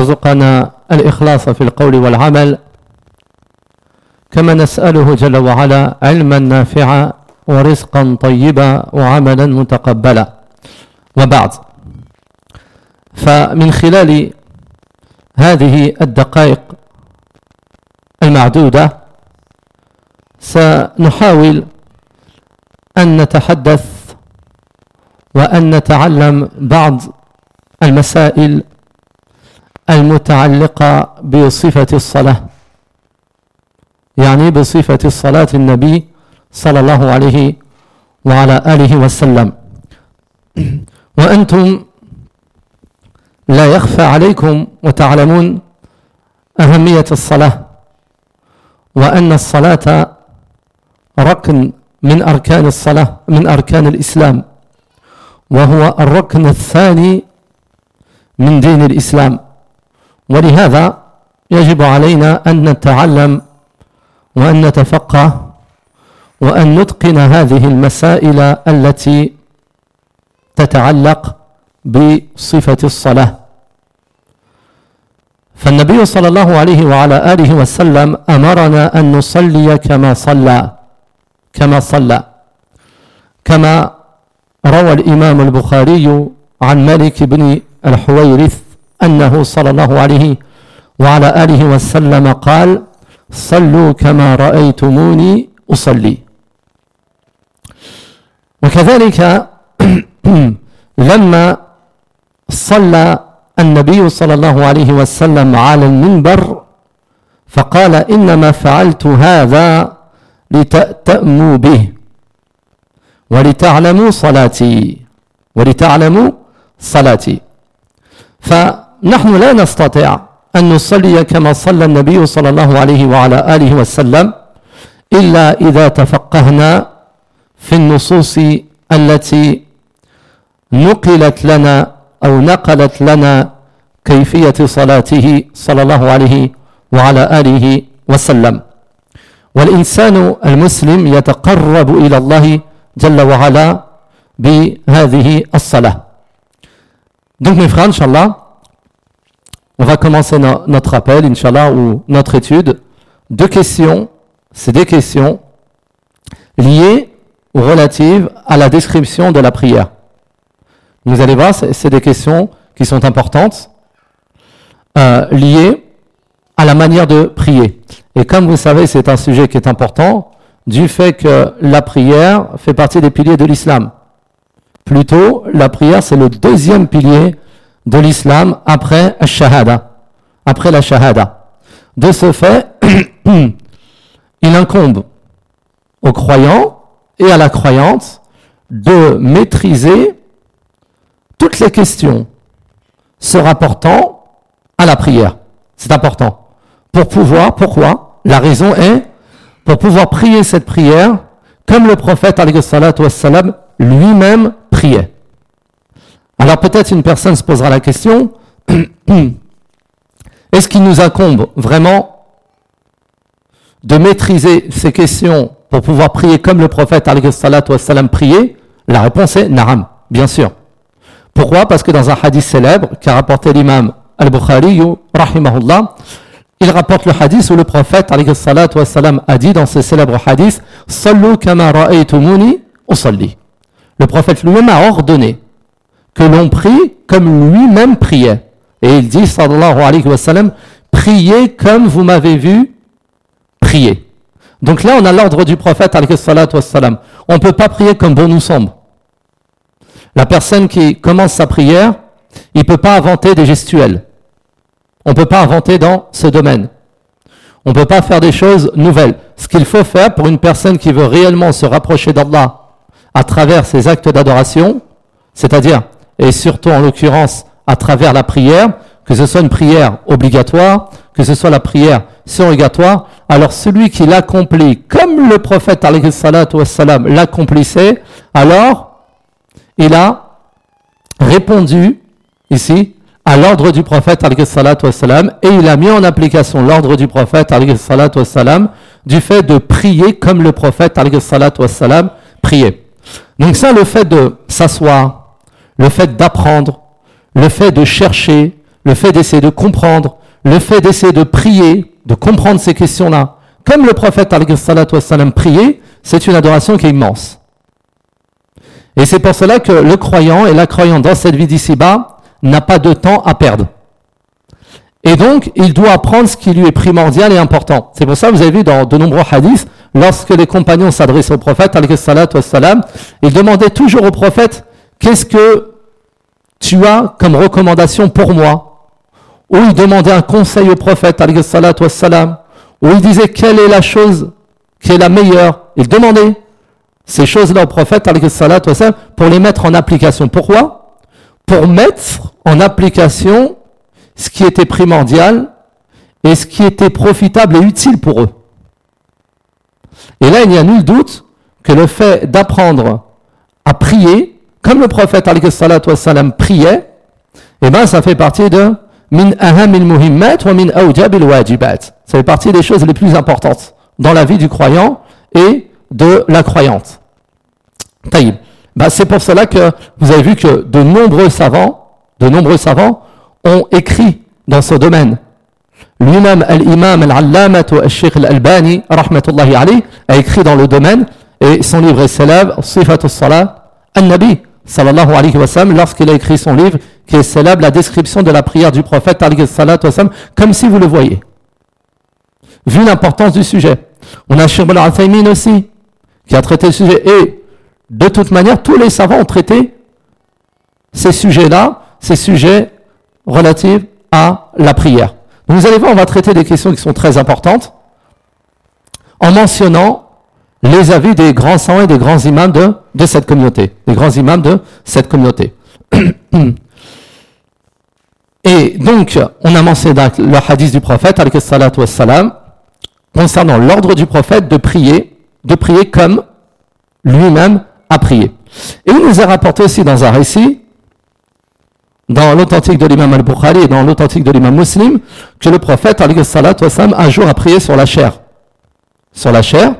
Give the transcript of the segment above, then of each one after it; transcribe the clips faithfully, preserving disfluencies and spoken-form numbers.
يرزقنا الإخلاص في القول والعمل، كما نسأله جل وعلا علما نافعا ورزقا طيبا وعملا متقبلا. وبعد، فمن خلال هذه الدقائق المعدودة سنحاول أن نتحدث وأن نتعلم بعض المسائل المتعلقة بصفة الصلاة، يعني بصفة الصلاة النبي صلى الله عليه وعلى آله وسلم. وأنتم لا يخفى عليكم وتعلمون أهمية الصلاة، وأن الصلاة ركن من أركان الصلاة من أركان الإسلام، وهو الركن الثاني من دين الإسلام. ولهذا يجب علينا أن نتعلم وأن نتفقه وأن نتقن هذه المسائل التي تتعلق بصفة الصلاة. فالنبي صلى الله عليه وعلى آله وسلم أمرنا أن نصلي كما صلى كما صلى كما روى الإمام البخاري عن مالك بن الحويرث أنه صلى الله عليه وعلى آله وسلم قال: صلوا كما رأيتموني أصلي. وكذلك لما صلى النبي صلى الله عليه وسلم على المنبر فقال: إنما فعلت هذا لتأتموا به ولتعلموا صلاتي ولتعلموا صلاتي. فنحن لا نستطيع أن نصلي كما صلى النبي صلى الله عليه وعلى آله وسلم إلا إذا تفقهنا في النصوص التي نقلت لنا أو نقلت لنا كيفية صلاته صلى الله عليه وعلى آله وسلم. والإنسان المسلم يتقرب إلى الله جل وعلا بهذه الصلاة. Donc mes frères, Inch'Allah, on va commencer no- notre appel, Inch'Allah, ou notre étude. Deux questions, c'est des questions liées ou relatives à la description de la prière. Vous allez voir, c'est, c'est des questions qui sont importantes, euh, liées à la manière de prier. Et comme vous savez, c'est un sujet qui est important, du fait que la prière fait partie des piliers de l'islam. Plutôt, la prière, c'est le deuxième pilier de l'islam après la shahada. Après la shahada. De ce fait, il incombe aux croyants et à la croyante de maîtriser toutes les questions se rapportant à la prière. C'est important. Pour pouvoir, pourquoi? La raison est pour pouvoir prier cette prière comme le prophète alayhi salatu wassalam lui-même priait. Alors peut-être une personne se posera la question, est-ce qu'il nous incombe vraiment de maîtriser ces questions pour pouvoir prier comme le prophète alayhi salatu wassalam priait? La réponse est na'am, bien sûr. Pourquoi? Parce que dans un hadith célèbre qu'a rapporté l'imam al-Bukhari, rahimahullah, il rapporte le hadith où le prophète alayhi salatu wassalam a dit dans ce célèbre hadith: Sallu kama ra'aytumuni usalli. Le prophète lui-même a ordonné que l'on prie comme lui-même priait. Et il dit, sallallahu alayhi wa sallam, priez comme vous m'avez vu prier. Donc là, on a l'ordre du prophète alayhi salatu wassalam. On ne peut pas prier comme bon nous semble. La personne qui commence sa prière, il ne peut pas inventer des gestuels. On ne peut pas inventer dans ce domaine. On ne peut pas faire des choses nouvelles. Ce qu'il faut faire pour une personne qui veut réellement se rapprocher d'Allah à travers ses actes d'adoration, c'est-à-dire, et surtout en l'occurrence à travers la prière, que ce soit une prière obligatoire, que ce soit la prière surrogatoire, alors celui qui l'accomplit comme le prophète alayhi salatu wassalam l'accomplissait, alors il a répondu ici à l'ordre du prophète alayhi salatu wassalam, et il a mis en application l'ordre du prophète alayhi salatu wassalam du fait de prier comme le prophète alayhi salatu wassalam priait. Donc ça, le fait de s'asseoir, le fait d'apprendre, le fait de chercher, le fait d'essayer de comprendre, le fait d'essayer de prier, de comprendre ces questions-là, comme le prophète alayhi salatu wassalam priait, c'est une adoration qui est immense. Et c'est pour cela que le croyant et la croyante dans cette vie d'ici-bas n'a pas de temps à perdre. Et donc, il doit apprendre ce qui lui est primordial et important. C'est pour ça que vous avez vu dans de nombreux hadiths, lorsque les compagnons s'adressaient au prophète, alayhi salatu wassalam, ils demandaient toujours au prophète, qu'est-ce que tu as comme recommandation pour moi? Ou ils demandaient un conseil au prophète, alayhi salatu wassalam, ou ils disaient, quelle est la chose qui est la meilleure? Ils demandaient ces choses-là au prophète, alayhi salatu wassalam, pour les mettre en application. Pourquoi? Pour mettre en application ce qui était primordial et ce qui était profitable et utile pour eux. Et là, il n'y a nul doute que le fait d'apprendre à prier, comme le prophète alayhi salatu wassalam priait, eh ben, ça fait partie de min ahamil muhimmat wa min awjabil wajibat. Ça fait partie des choses les plus importantes dans la vie du croyant et de la croyante. Taïb. Ben, c'est pour cela que vous avez vu que de nombreux savants, de nombreux savants ont écrit dans ce domaine. Lui-même, l'imam al-allama al-sheikh al-albani, rahmatullahi alayhi, a écrit dans le domaine, et son livre est célèbre, Sifatus Salat al-Nabi, sallallahu alayhi wa sallam, lorsqu'il a écrit son livre, qui est célèbre, la description de la prière du prophète, alayhi salatu wa sallam, comme si vous le voyez. Vu l'importance du sujet. On a Sheikh al-Uthaymin aussi, qui a traité le sujet, et de toute manière, tous les savants ont traité ces sujets-là, ces sujets relatifs à la prière. Donc vous allez voir, on va traiter des questions qui sont très importantes en mentionnant les avis des grands savants et des grands imams de, de cette communauté, des grands imams de cette communauté. Et donc, on a mentionné le hadith du prophète, alayhi salatu wassalam, concernant l'ordre du prophète de prier, de prier comme lui-même a prié. Et il nous a rapporté aussi dans un récit, dans l'authentique de l'imam al-Bukhari et dans l'authentique de l'imam Muslim, que le prophète, alayhi salatu wassalam, un jour a prié sur la chair. Sur la chair,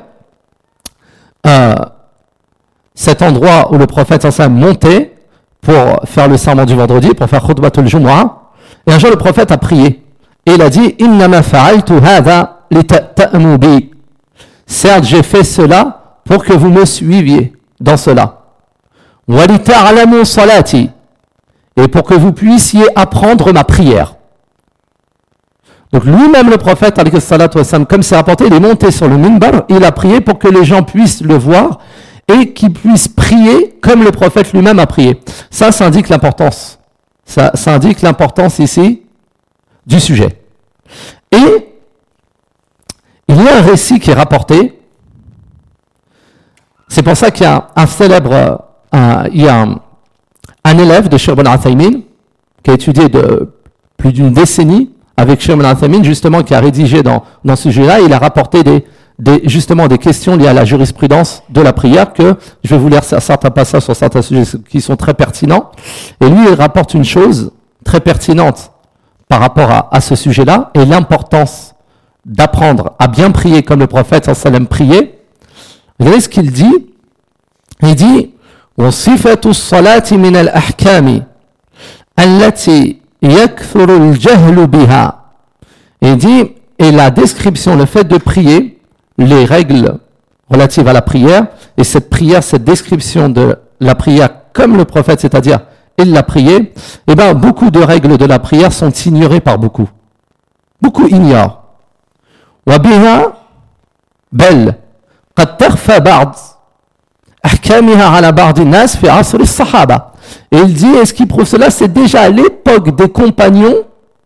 euh, cet endroit où le prophète sallallahu alayhi wa sallam montait pour faire le sermon du vendredi, pour faire khutbatul jumu'ah, et un jour le prophète a prié. Et il a dit, innama fa'altu hadha lita'tamu bi. Certes, j'ai fait cela pour que vous me suiviez dans cela. Wa lita'alamu salati. Et pour que vous puissiez apprendre ma prière. Donc lui-même le prophète, alayhi salatu wassalam, comme c'est rapporté, il est monté sur le minbar, il a prié pour que les gens puissent le voir et qu'ils puissent prier comme le prophète lui-même a prié. Ça, ça indique l'importance. Ça, ça indique l'importance ici du sujet. Et il y a un récit qui est rapporté. C'est pour ça qu'il y a un célèbre, un, il y a un, un élève de Sheikh Ibn Uthaymin qui a étudié de plus d'une décennie avec Sheikh Ibn Uthaymin, justement, qui a rédigé dans, dans ce sujet-là, il a rapporté des, des, justement des questions liées à la jurisprudence de la prière, que je vais vous lire certains passages sur certains sujets qui sont très pertinents. Et lui, il rapporte une chose très pertinente par rapport à, à ce sujet-là, et l'importance d'apprendre à bien prier comme le prophète sallallahu alayhi wa sallam priait. Regardez ce qu'il dit. Il dit وصفة الصلاة من الأحكام التي يكثر الجهل بها. Il dit, et la description, le fait de prier, les règles relatives à la prière, et cette prière, cette description de la prière comme le prophète, c'est-à-dire il l'a prié, eh bien beaucoup de règles de la prière sont ignorées par beaucoup. Beaucoup ignorent. وبها بل قد تخفى بعض أحكامها على بعض الناس في عصر الصحابة. Et il dit, et ce qui prouve cela, c'est déjà à l'époque des compagnons,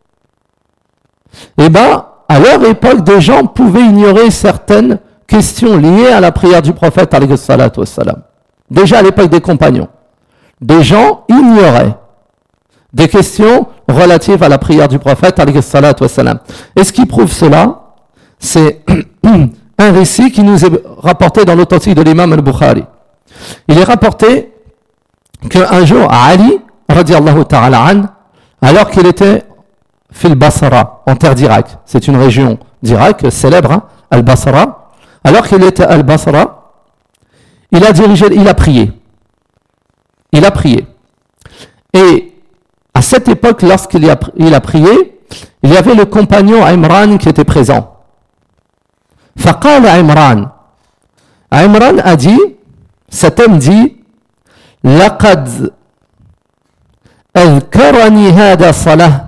eh bien, à leur époque, des gens pouvaient ignorer certaines questions liées à la prière du prophète, alayhi salatu wassalam. Déjà à l'époque des compagnons, des gens ignoraient des questions relatives à la prière du prophète, alayhi salatu wassalam. Et ce qui prouve cela, c'est un récit qui nous est rapporté dans l'authentique de l'imam al-Bukhari. Il est rapporté qu'un jour, Ali, radiallahu ta'ala an, alors qu'il était fil Basra, en terre d'Irak, c'est une région d'Irak célèbre, hein, al-Basra, alors qu'il était al-Basra, il a dirigé, il a prié. Il a prié. Et à cette époque, lorsqu'il a, il a prié, il y avait le compagnon Imran qui était présent. فقال Imran. Imran a dit, cet homme dit, لقد أذكرني هذا صلاة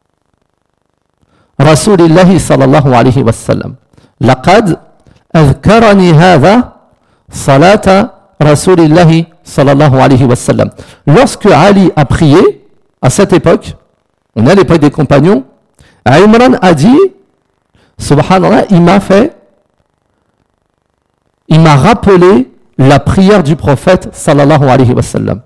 رسول الله صلى الله عليه وسلم. لقد أذكرني هذا صلاة رسول الله صلى الله عليه وسلم. Lorsque Ali a prié, à cette époque, on est à l'époque des compagnons, Imran a dit, subhanallah, il m'a fait, il m'a rappelé la prière du prophète sallallahu alayhi wa sallam.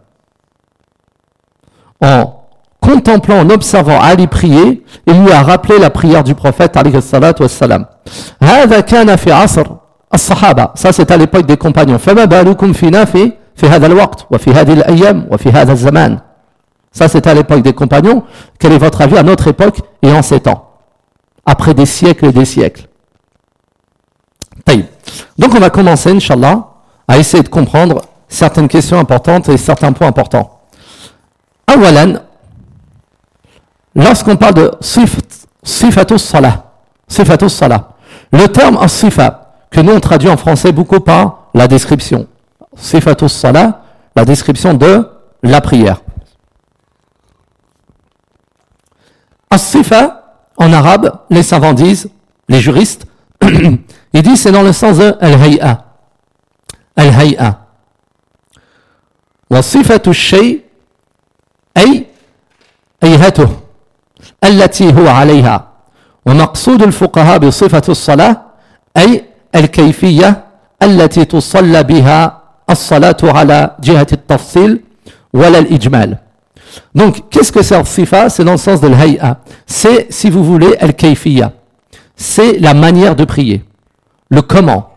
En contemplant, en observant Ali prier, il lui a rappelé la prière du prophète alayhi salatu wa sallam. هذا كان في عصر الصحابة. Ça c'est à l'époque des compagnons. فما بالكم فينا في في هذا الوقت وفي هذه الأيام وفي هذا الزمان. Ça c'est à l'époque des compagnons. Quel est votre avis à notre époque et en ces temps, après des siècles et des siècles? Donc on va commencer, Inch'Allah, à essayer de comprendre certaines questions importantes et certains points importants. Awalan, lorsqu'on parle de sifatus salah, sifatus salah, le terme as-sifa, que nous on traduit en français beaucoup par la description. Sifatus salah, la description de la prière. As-sifa, en arabe, les savants disent, les juristes, ils disent c'est dans le sens de al-hay'a. Al-hay'a. Wa sifatu shay ay ayhatuh allati huwa alayha. Wa maqsoud al-fuqaha bi sifatu as-salah ay al-kayfiyya allati tusalla biha as-salatu ala jihati at-tafsil wala al-ijmal. Donc, qu'est-ce que c'est al-sifa? C'est dans le sens de al-hay'a. C'est, si vous voulez, al-kayfiyya. C'est la manière de prier. Le comment.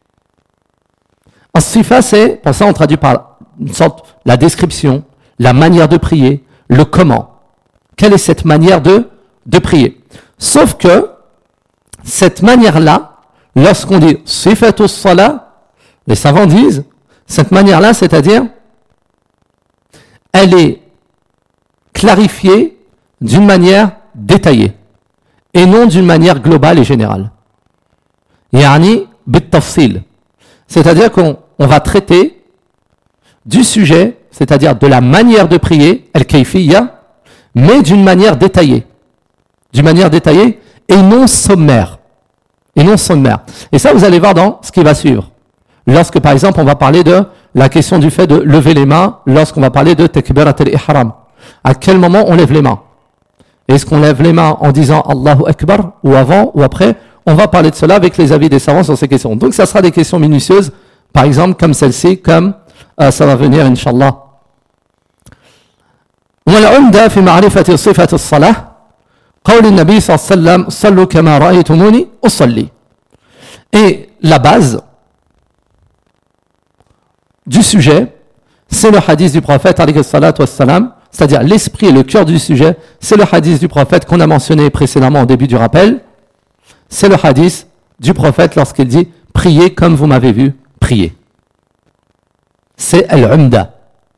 As-sifa, c'est, pour ça on traduit par une sorte, la description, la manière de prier, le comment. Quelle est cette manière de, de prier? Sauf que, cette manière-là, lorsqu'on dit sifatus salah, les savants disent, cette manière-là, c'est-à-dire, elle est clarifiée d'une manière détaillée, et non d'une manière globale et générale. Yani bit-tafsil. C'est-à-dire qu'on on va traiter du sujet, c'est-à-dire de la manière de prier, al-kayfiyya, mais d'une manière détaillée. D'une manière détaillée et non sommaire. Et non sommaire. Et ça, vous allez voir dans ce qui va suivre. Lorsque, par exemple, on va parler de la question du fait de lever les mains, lorsqu'on va parler de takbirat al-ihram. À quel moment on lève les mains? Est-ce qu'on lève les mains en disant Allahu Akbar, ou avant, ou après? On va parler de cela avec les avis des savants sur ces questions. Donc ça sera des questions minutieuses, par exemple comme celle-ci, comme euh, ça va venir, Inch'Allah. والعمدة في معرفة صفة الصلاة قول النبي صلى الله عليه وسلم صلوا كما رأيتموني أصلي. Et la base du sujet, c'est le hadith du prophète alayhi salatu wassalam, c'est-à-dire l'esprit et le cœur du sujet, c'est le hadith du prophète qu'on a mentionné précédemment au début du rappel. C'est le hadith du prophète lorsqu'il dit « Priez comme vous m'avez vu prier ». C'est al-umda.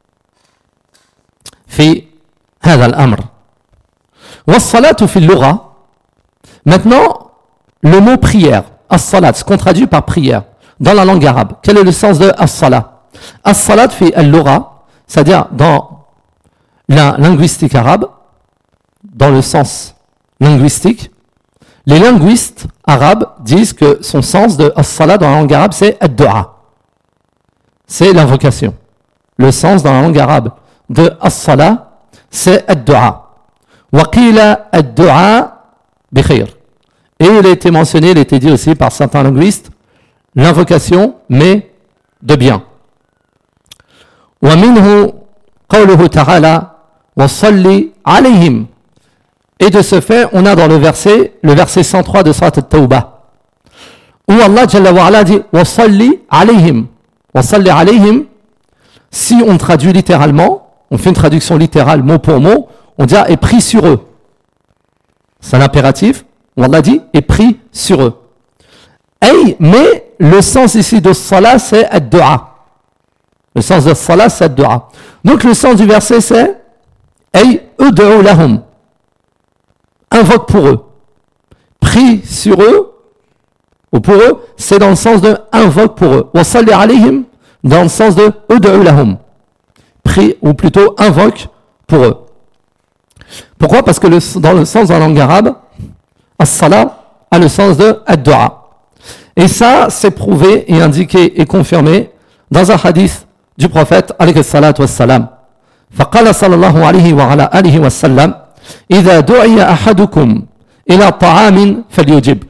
Fi hadha al-amr. Wa as-salatu fi al-lugha. Maintenant, le mot prière, as-salat, ce qu'on traduit par prière, dans la langue arabe. Quel est le sens de as-salat? As-salat fi al-lugha, c'est-à-dire dans la linguistique arabe, dans le sens linguistique, les linguistes arabes disent que son sens de as-salat dans la langue arabe, c'est ad-du'a. C'est l'invocation. Le sens dans la langue arabe de as-salat, c'est ad-du'a. Wa qila ad-du'a bi khayr. Et il a été mentionné, il a été dit aussi par certains linguistes, l'invocation, mais de bien. Wa minhu qawluhu ta'ala wa salli alayhim. Et de ce fait, on a dans le verset, le verset cent trois de Surat At-Tawbah, où Allah Jalla wa Ala dit « Wa salli alayhim ». « Wa salli alayhim », si on traduit littéralement, on fait une traduction littérale mot pour mot, on dit « et prie sur eux ». C'est un impératif, où Allah dit « et prie sur eux ». Hey, mais le sens ici de salat, c'est ad-du'a. Le sens de salat, c'est ad-du'a. Donc le sens du verset, c'est Ay ud'u lahum. Invoque pour eux. Prie sur eux, ou pour eux, c'est dans le sens de invoque pour eux. Wa salli alayhim, dans le sens de ud'u lahum. Prie, ou plutôt invoque pour eux. Pourquoi? Parce que le, dans le sens de la langue arabe, as-salat a le sens de ad-du'a. Et ça, c'est prouvé et indiqué et confirmé dans un hadith du prophète alayhi salatu wassalam. فقال صلى الله عليه وعلى آله وسلم إذا دعي أحدكم إلى طعام فليجب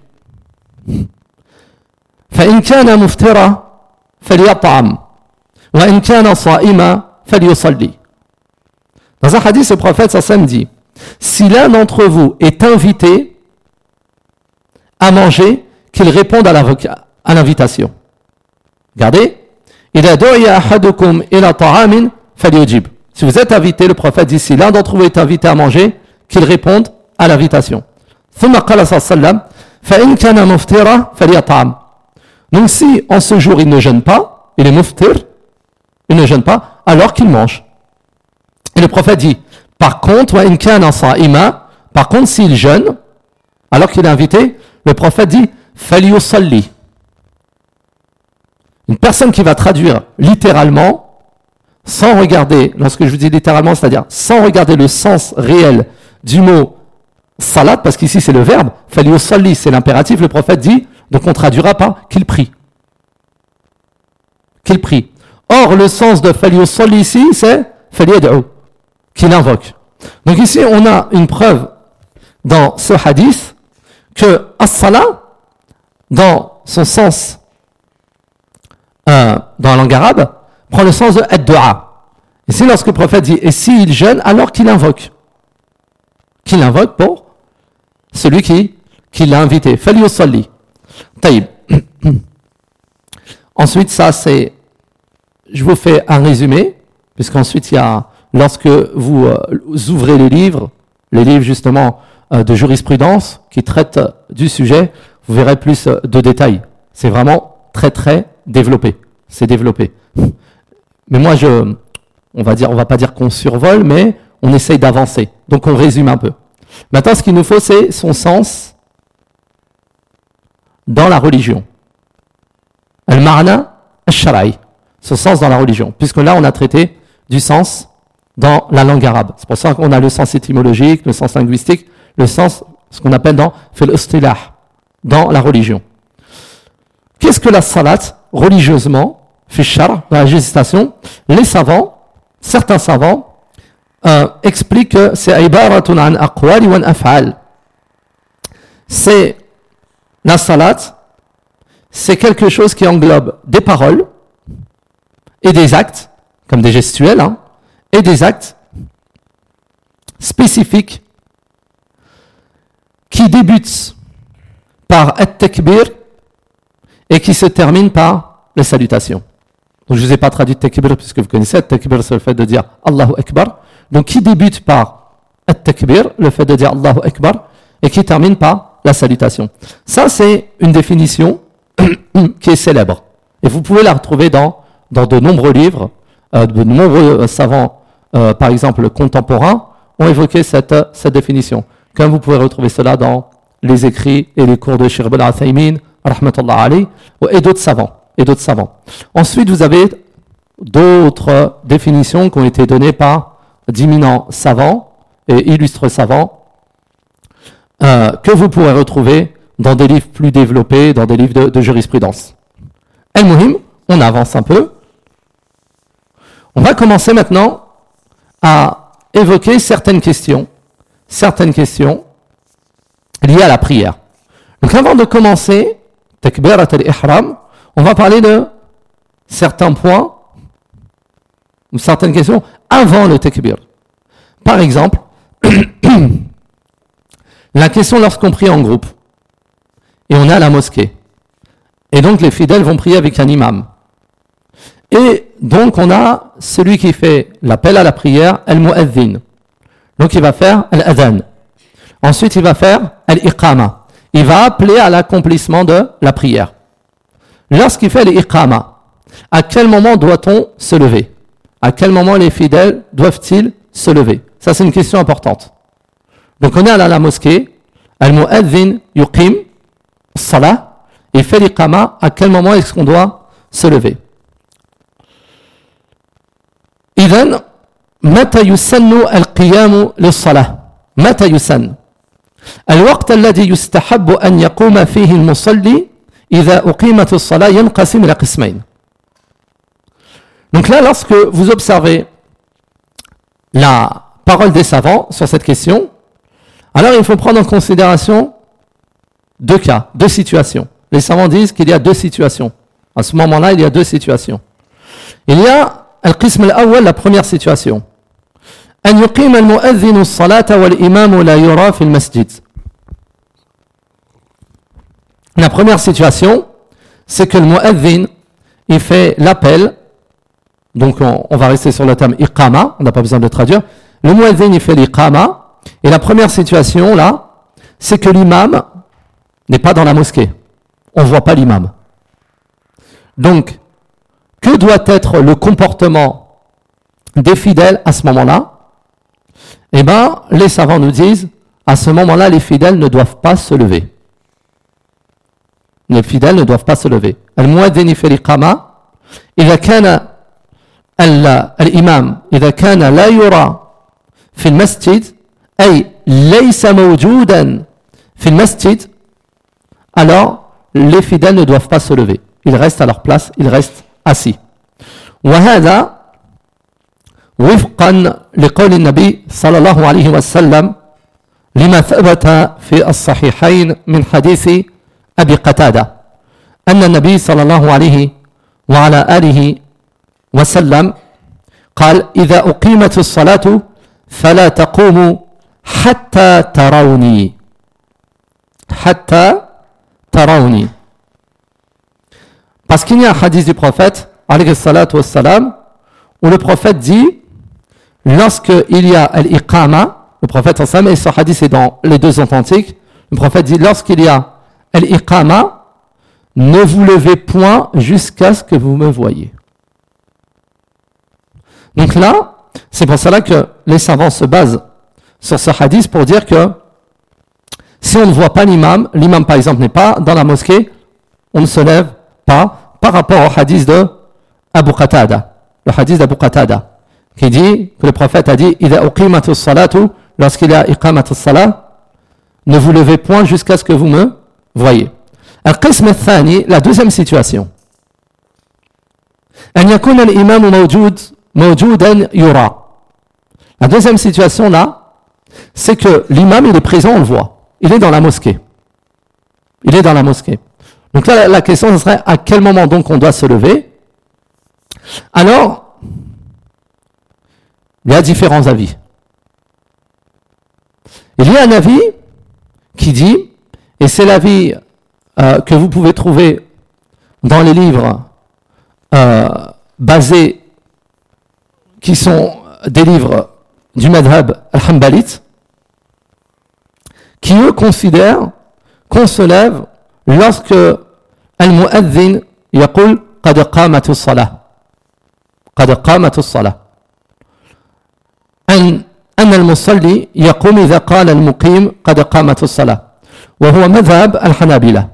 فإن كان مفطرا فليطعم وإن كان صائما فليصلي. Dans un hadith, le prophète sallam dit, si l'un d'entre vous est invité à manger, qu'il réponde à, la, à l'invitation. Regardez, إذا دعي أحدكم إلى طعام فليجب. Si vous êtes invité, le prophète dit, si l'un d'entre vous est invité à manger, qu'il réponde à l'invitation. ثم قال صلى الله عليه وسلم فإن كان مفطرا فليطعم. Donc si en ce jour il ne jeûne pas, il est muftir, il ne jeûne pas, alors qu'il mange. Et le prophète dit, par contre, وإن كان صائما, par contre s'il jeûne, alors qu'il est invité, le prophète dit, فليصلي. Une personne qui va traduire littéralement, sans regarder, lorsque je vous dis littéralement, c'est-à-dire sans regarder le sens réel du mot salat, parce qu'ici c'est le verbe, فليصلي, c'est l'impératif, le prophète dit, donc on ne traduira pas qu'il prie. Qu'il prie. Or, le sens de فليصلي ici, c'est فليدعو, qu'il invoque. Donc ici, on a une preuve dans ce hadith que as-salat, dans son sens euh, dans la langue arabe, prend le sens de ad-du'a. Et c'est lorsque le prophète dit, et s'il jeûne, alors qu'il invoque. Qu'il invoque pour celui qui, qui l'a invité. Falyusalli. Taïb. Ensuite, ça c'est, je vous fais un résumé, puisqu'ensuite il y a, lorsque vous, euh, vous ouvrez les livres, les livres justement euh, de jurisprudence qui traitent euh, du sujet, vous verrez plus euh, de détails. C'est vraiment très très développé. C'est développé. Mais moi, je, on va dire, on va pas dire qu'on survole, mais on essaye d'avancer. Donc, on résume un peu. Maintenant, ce qu'il nous faut, c'est son sens dans la religion. Al-Ma'na al-Shara'i. Son sens dans la religion. Puisque là, on a traité du sens dans la langue arabe. C'est pour ça qu'on a le sens étymologique, le sens linguistique, le sens, ce qu'on appelle dans fil istilah, dans la religion. Qu'est-ce que la salat, religieusement, Fichar, dans la législation, les savants, certains savants, euh, expliquent que c'est ibaratun an aqwali wa af'al. C'est la salat, c'est quelque chose qui englobe des paroles et des actes, comme des gestuels, hein, et des actes spécifiques qui débutent par at-takbir et qui se terminent par les salutations. Donc je ne vous ai pas traduit takbir puisque vous connaissez, takbir c'est le fait de dire Allahu Akbar. Donc qui débute par at-takbir, le fait de dire Allahu Akbar, et qui termine par la salutation. Ça c'est une définition qui est célèbre. Et vous pouvez la retrouver dans, dans de nombreux livres, euh, de nombreux savants, euh, par exemple contemporains, ont évoqué cette, cette définition. Comme vous pouvez retrouver cela dans les écrits et les cours de Cheikh Ibn Uthaymin, rahmatullah alayhi, et d'autres savants. et d'autres savants. Ensuite, vous avez d'autres définitions qui ont été données par d'éminents savants et illustres savants euh, que vous pourrez retrouver dans des livres plus développés, dans des livres de, de jurisprudence. El-Muhim, on avance un peu. On va commencer maintenant à évoquer certaines questions, certaines questions liées à la prière. Donc avant de commencer, Takbirat al-Ihram, on va parler de certains points ou certaines questions avant le takbir. Par exemple, la question lorsqu'on prie en groupe et on est à la mosquée. Et donc les fidèles vont prier avec un imam. Et donc on a celui qui fait l'appel à la prière, al-mu'adhin. Donc il va faire al-adhan. Ensuite il va faire al-iqama. Il va appeler à l'accomplissement de la prière. Lorsqu'il fait l'iqama, à quel moment doit-on se lever? À quel moment les fidèles doivent-ils se lever? Ça, c'est une question importante. Donc, on est allé à la mosquée, al-mu'adhin yuqim, salah, et fait l'iqama. À quel moment est-ce qu'on doit se lever? إذن متى يسن القيام للصلاة؟ متى يسن؟ الوقت الذي يستحب أن يقوم فيه المصلي إذا أقيمت الصلاة ينقسم إلى قسمين. Donc là, lorsque vous observez la parole des savants sur cette question, alors il faut prendre en considération deux cas, deux situations. Les savants disent qu'il y a deux situations. À ce moment-là, il y a deux situations. Il y a القسم الأول, la première situation. أن يقيم المؤذن الصلاة والإمام لا يرى في المسجد. La première situation, c'est que le mu'adhin, il fait l'appel. Donc on, on va rester sur le terme iqama, on n'a pas besoin de le traduire. Le mu'adhin, il fait l'iqama. Et la première situation, là, c'est que l'imam n'est pas dans la mosquée. On ne voit pas l'imam. Donc, que doit être le comportement des fidèles à ce moment-là? Eh bien, les savants nous disent, à ce moment-là, les fidèles ne doivent pas se lever. Les fidèles ne doivent pas se lever. Al-mu'adhin fait l'iqama. إذا كان الإمام إذا كان لا يرى في المسجد أي ليس موجودا في المسجد, alors les fidèles ne doivent pas se lever. Ils restent à leur place, ils restent assis. وهذا وفقا لقول النبي صلى الله عليه وسلم لما ثبت في الصحيحين من حديث أبي قتادة أن النبي صلى الله عليه وعلى آله وسلم قال إذا أقيمت الصلاة فلا تقوموا حتى تروني حتى تروني. Parce qu'il y a un hadith du prophète, alayhi salatu wassalam, où le prophète dit, lorsqu'il y a al-iqama, le prophète sallam, et ce hadith est dans les deux authentiques, le prophète dit, lorsqu'il y a al-iqama, ne vous levez point jusqu'à ce que vous me voyez. Donc là, c'est pour cela que les savants se basent sur ce hadith pour dire que si on ne voit pas l'imam, l'imam par exemple n'est pas dans la mosquée, on ne se lève pas, par rapport au hadith de Abu Qatada, le hadith d'Abu Qatada, qui dit que le prophète a dit إذا أقيمت الصلاة, lorsqu'il y a إقامة الصلاة, ne vous levez point jusqu'à ce que vous me voyez. القسم الثاني, la deuxième situation, أن يكون الإمام موجود موجودا يرى. La deuxième situation là, c'est que l'imam il est présent, on le voit, il est dans la mosquée, il est dans la mosquée. Donc là, la question ce serait à quel moment donc on doit se lever? Alors, il y a différents avis. Il y a un avis qui dit, et c'est l'avis euh, que vous pouvez trouver dans les livres euh, basés, qui sont des livres du madhab al-Hanbalite, qui eux considèrent qu'on se lève lorsque al-mu'adhin yaqul qad qamat as-salah qad qamat as-salah an an al-musalli yaqum idha qala al-muqim qad qamat as-salah wa huwa madhhab al-hanabila.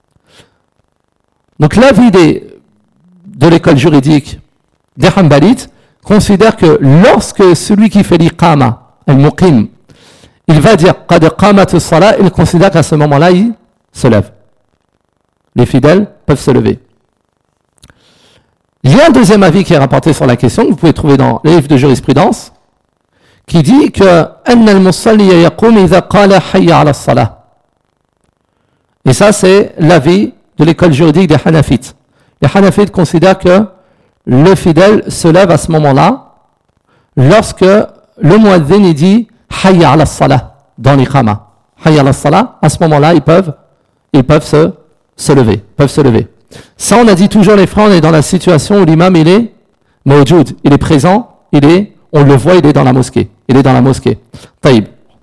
Donc l'avis des, de l'école juridique des Hanbalites considère que lorsque celui qui fait l'iqama al-muqim il va dire qad qamat as-salah, il considère qu'à ce moment-là il se lève. Les fidèles peuvent se lever. Il y a un deuxième avis qui est rapporté sur la question, que vous pouvez trouver dans les livres de jurisprudence, qui dit que et ça c'est l'avis de l'école juridique des Hanafites. Les Hanafites considèrent que le fidèle se lève à ce moment-là lorsque le muaddin dit hayya ala salah dans l'iqama. Hayya ala salah, à ce moment-là ils peuvent ils peuvent se, se lever, peuvent se lever. Ça, on a dit toujours, les frères, on est dans la situation où l'imam, il est mawjoud, il est présent, il est, on le voit, il est dans la mosquée. Il est dans la mosquée. Taïb.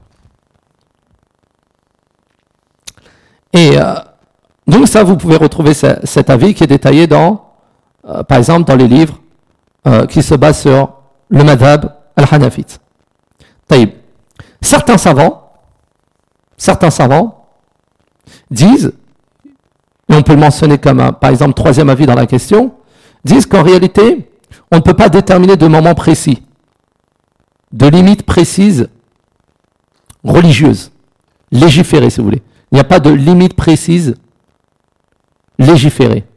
Et euh, donc ça, vous pouvez retrouver ce, cet avis qui est détaillé dans, euh, par exemple, dans les livres euh, qui se basent sur le madhab al-Hanafite. Taïb. Certains savants, certains savants disent, et on peut le mentionner comme un, par exemple troisième avis dans la question, disent qu'en réalité, on ne peut pas déterminer de moment précis, de limite précise religieuse, légiférée si vous voulez. Il n'y a pas de limite précise légiférée.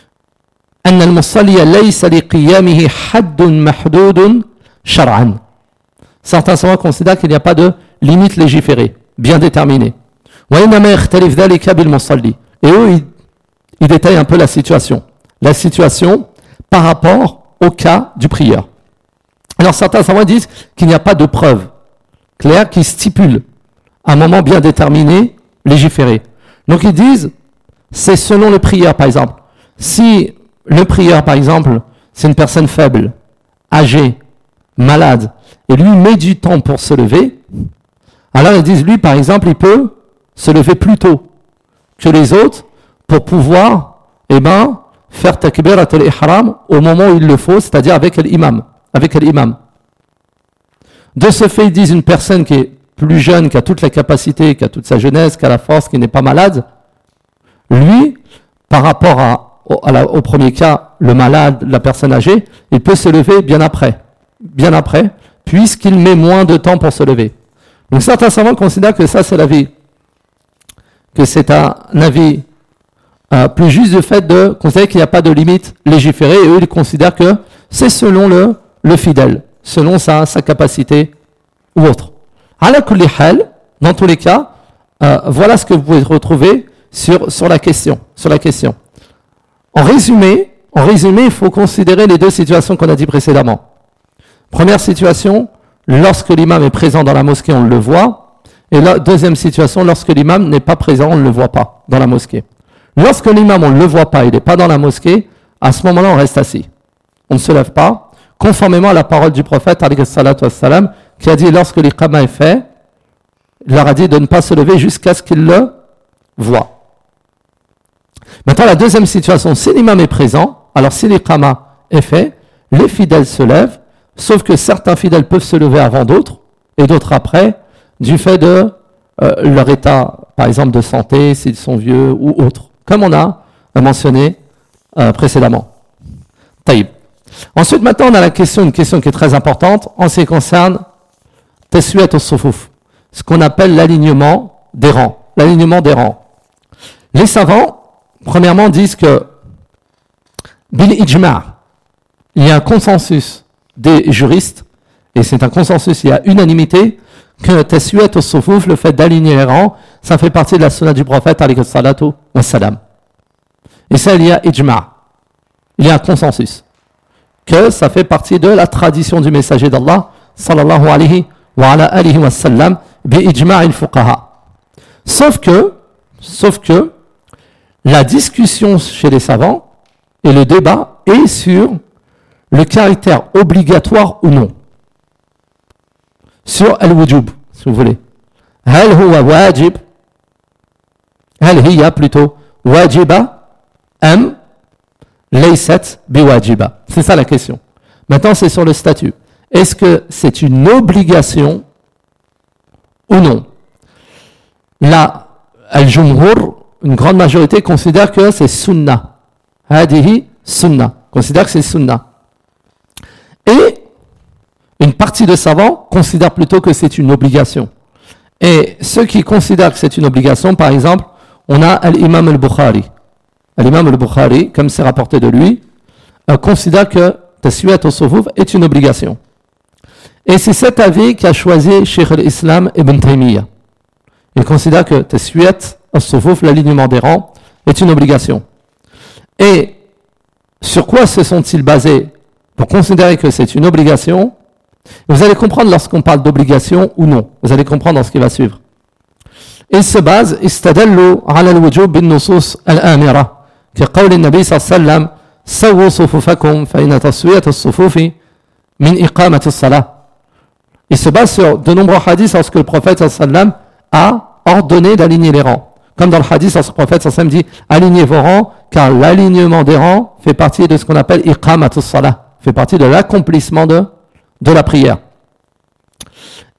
أن المصلي ليس لقيامه حد محدود شرعا. Certains savants considèrent qu'il n'y a pas de limite légiférée, bien déterminée. وإنما يختلف ذلك بالمصلي. Et eux, ils, ils détaillent un peu la situation. La situation par rapport au cas du prieur. Alors certains savants disent qu'il n'y a pas de preuve claire qui stipule un moment bien déterminé, légiféré. Donc ils disent, c'est selon le prieur par exemple. Si le prieur par exemple, c'est une personne faible, âgée, malade, et lui met du temps pour se lever, alors ils disent, lui par exemple, il peut se lever plus tôt que les autres pour pouvoir, eh ben, faire takbirat al-ihram au moment où il le faut, c'est-à-dire avec l'imam, avec l'imam. De ce fait, ils disent une personne qui est plus jeune, qui a toute la capacité, qui a toute sa jeunesse, qui a la force, qui n'est pas malade, lui, par rapport à, au, à la, au premier cas, le malade, la personne âgée, il peut se lever bien après, bien après, puisqu'il met moins de temps pour se lever. Donc certains savants considèrent que ça c'est l'avis, que c'est un avis euh, plus juste du fait de considérer qu'il n'y a pas de limite légiférée, et eux ils considèrent que c'est selon le, le fidèle, selon sa, sa capacité ou autre. Ala kulli hal, dans tous les cas, euh, voilà ce que vous pouvez retrouver sur, sur la question, sur la question. En résumé, en résumé, il faut considérer les deux situations qu'on a dit précédemment. Première situation, lorsque l'imam est présent dans la mosquée, on le voit. Et la deuxième situation, lorsque l'imam n'est pas présent, on ne le voit pas dans la mosquée. Lorsque l'imam, on ne le voit pas, il n'est pas dans la mosquée, à ce moment-là, on reste assis. On ne se lève pas, conformément à la parole du prophète, alayhi salatu wassalam, qui a dit, lorsque l'iqama est fait, il leur a dit de ne pas se lever jusqu'à ce qu'il le voit. Maintenant, la deuxième situation, si l'imam est présent, alors si l'iqama est fait, les fidèles se lèvent, sauf que certains fidèles peuvent se lever avant d'autres, et d'autres après, du fait de euh, leur état, par exemple, de santé, s'ils sont vieux ou autres, comme on a mentionné euh, précédemment. Taïb. Ensuite, maintenant, on a la question, une question qui est très importante, en ce qui concerne taswiyat as-sufuf, ce qu'on appelle l'alignement des rangs. L'alignement des rangs. Les savants, premièrement, disent que bil ijma', il y a un consensus des juristes, et c'est un consensus, il y a unanimité, que taswiyat as-sufuf, le fait d'aligner les rangs, ça fait partie de la sunna du prophète, alayhi salatu wassalam. Et ça, il y a ijma', il y a un consensus, que ça fait partie de la tradition du messager d'Allah, sallallahu alayhi wa ala alihi wa sallam, bi ijma'il fuqaha. Sauf que, sauf que, la discussion chez les savants et le débat est sur le caractère obligatoire ou non. Sur al-wujub, si vous voulez. Hal huwa wajib, hal hiya plutôt wajiba, am laysat biwajiba. C'est ça la question. Maintenant, c'est sur le statut. Est-ce que c'est une obligation ou non? Là, al-jumhur, une grande majorité, considère que c'est sunnah. Hadihi sunnah. Considère que c'est sunnah. Et une partie de savants considèrent plutôt que c'est une obligation. Et ceux qui considèrent que c'est une obligation, par exemple, on a l'imam al-Bukhari. L'imam al-Bukhari, comme c'est rapporté de lui, euh, considère que taswiyat as-sufuf est une obligation. Et c'est cet avis qu'a choisi Cheikh al-Islam Ibn Taymiyyah. Il considère que taswiyat as-sufuf, l'alignement des rangs, est une obligation. Et sur quoi se sont-ils basés pour considérer que c'est une obligation? Vous allez comprendre lorsqu'on parle d'obligation ou non. Vous allez comprendre dans ce qui va suivre. Ils se basent, istadallu ala al-wujub bin nusus al-amira, qui qawli an-nabi sallallahu alayhi wa sallam, sawu sufufakum fa inna taswiyat as-sufufi min iqamati as-salah. Ils se basent sur de nombreux hadiths lorsque le prophète sallallahu alayhi wa sallam a ordonné d'aligner les rangs. Comme dans le hadith, lorsque le prophète sallallahu alayhi wa sallam dit alignez vos rangs, car l'alignement des rangs fait partie de ce qu'on appelle iqamati as-salah, fait partie de l'accomplissement de de la prière.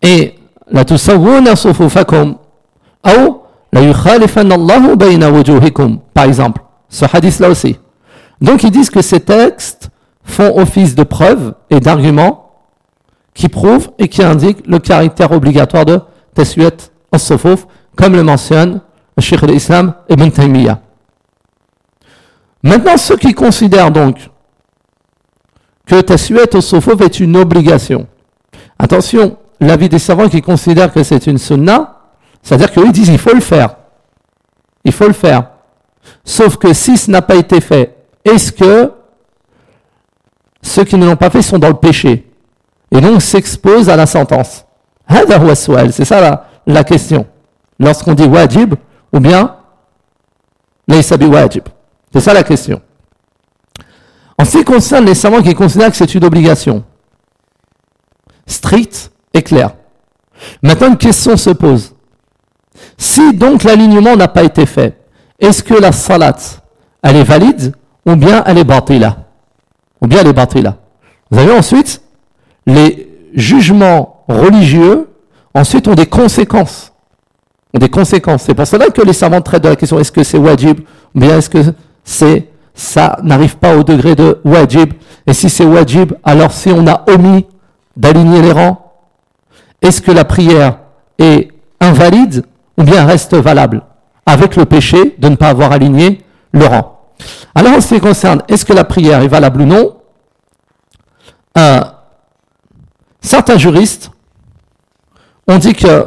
Et la tusawwuna sufufakum ou la yukhalifanna Allahu bayna wujuhikum, par exemple. Ce hadith-là aussi. Donc ils disent que ces textes font office de preuve et d'argument qui prouvent et qui indiquent le caractère obligatoire de taswiyat as-sufuf, comme le mentionne le Cheikh al-Islam Ibn Taymiyyah. Maintenant, ceux qui considèrent donc que taswiyat as-sufuf est une obligation. Attention, l'avis des savants qui considèrent que c'est une sunna, c'est-à-dire qu'eux disent qu'il faut le faire. Il faut le faire. Sauf que si ce n'a pas été fait, est-ce que ceux qui ne l'ont pas fait sont dans le péché et donc s'exposent à la sentence? C'est ça la, la question. Lorsqu'on dit wajib ou bien laysa bi wajib. C'est ça la question. En ce qui concerne les savants qui considèrent que c'est une obligation stricte et claire. Maintenant, une question se pose. Si donc l'alignement n'a pas été fait, est-ce que la salat, elle est valide ou bien elle est batila? Ou bien elle est batila. Vous avez ensuite, les jugements religieux, ensuite ont des conséquences. Ont des conséquences. C'est pour cela que les savants traitent de la question, est-ce que c'est wajib ou bien est-ce que c'est, ça n'arrive pas au degré de wajib? Et si c'est wajib, alors si on a omis d'aligner les rangs, est-ce que la prière est invalide ou bien reste valable avec le péché de ne pas avoir aligné le rang? Alors en ce qui concerne, est-ce que la prière est valable ou non, euh, certains juristes ont dit que,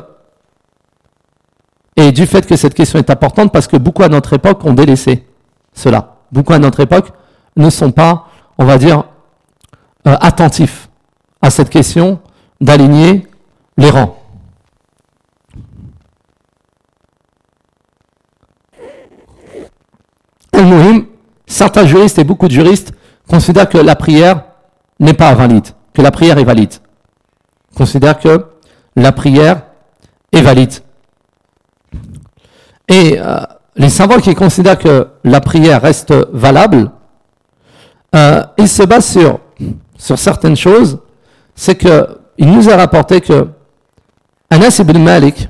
et du fait que cette question est importante parce que beaucoup à notre époque ont délaissé cela, beaucoup à notre époque ne sont pas, on va dire, euh, attentifs à cette question d'aligner les rangs. Al-Muhim, certains juristes et beaucoup de juristes considèrent que la prière n'est pas valide, que la prière est valide. Considèrent que la prière est valide. Et euh, les savants qui considèrent que la prière reste valable, euh, ils se basent sur, sur certaines choses. C'est que il nous a rapporté que Anas ibn Malik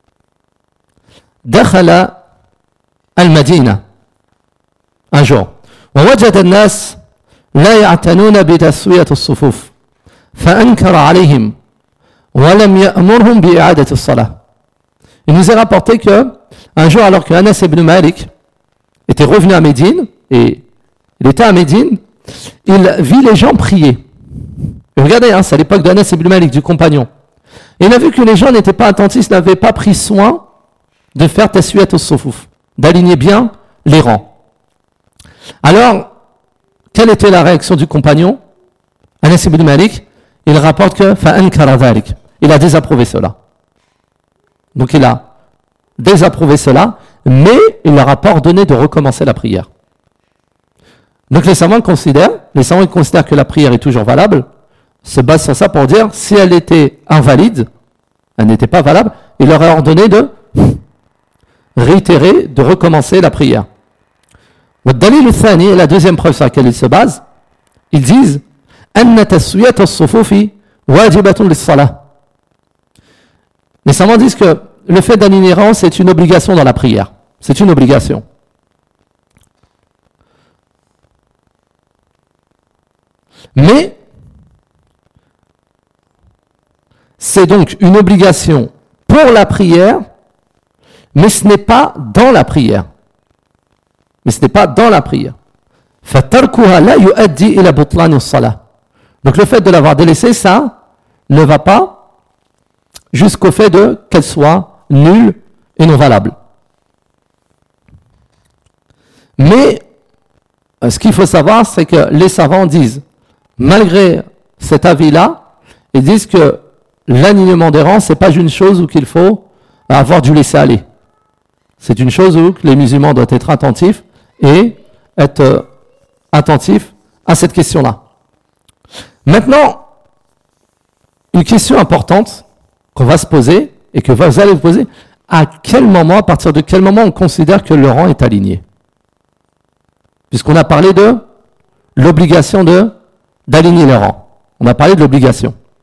dakhala al-Madina un jour. ووجد الناس لا يعتنون بتسوية الصفوف فأنكر عليهم ولم يأمرهم بإعادة الصلاة. Il nous est rapporté que un jour, alors que Anas ibn Malik était revenu à Médine, et il était à Médine, il vit les gens prier. Et regardez, hein, c'est à l'époque d'Anas ibn Malik, du compagnon. Et il a vu que les gens n'étaient pas attentifs, n'avaient pas pris soin de faire taswiyat as-sufuf, d'aligner bien les rangs. Alors, quelle était la réaction du compagnon? Anas ibn Malik, il rapporte que fa'ankara dhalik. Il a désapprouvé cela. Donc il a désapprouvé cela, mais il leur a pas ordonné de recommencer la prière. Donc les savants considèrent, les savants considèrent que la prière est toujours valable, se basent sur ça pour dire si elle était invalide, elle n'était pas valable, il leur a ordonné de réitérer, de recommencer la prière. والدليل الثاني, la deuxième preuve sur laquelle ils se basent, ils disent أن تسوية الصفوف واجبة للصلاة. Les savants disent que le fait d'aligner les rangs, c'est une obligation dans la prière. C'est une obligation. Mais c'est donc une obligation pour la prière, mais ce n'est pas dans la prière. Mais ce n'est pas dans la prière. فَتَرْكُهَا لَا يُؤَدِّي إِلَى بُطْلَانِ الصَّلَاةِ. Donc le fait de l'avoir délaissé, ça ne va pas jusqu'au fait de qu'elle soit nulle et non valable. Mais ce qu'il faut savoir, c'est que les savants disent, malgré cet avis-là, ils disent que l'alignement des rangs, c'est pas une chose où qu'il faut avoir du laisser-aller. C'est une chose où les musulmans doivent être attentifs et être attentifs à cette question-là. Maintenant, une question importante qu'on va se poser et que vous allez vous poser, à quel moment, à partir de quel moment on considère que le rang est aligné? Puisqu'on a parlé de l'obligation de d'aligner les rangs. On a parlé de l'obligation.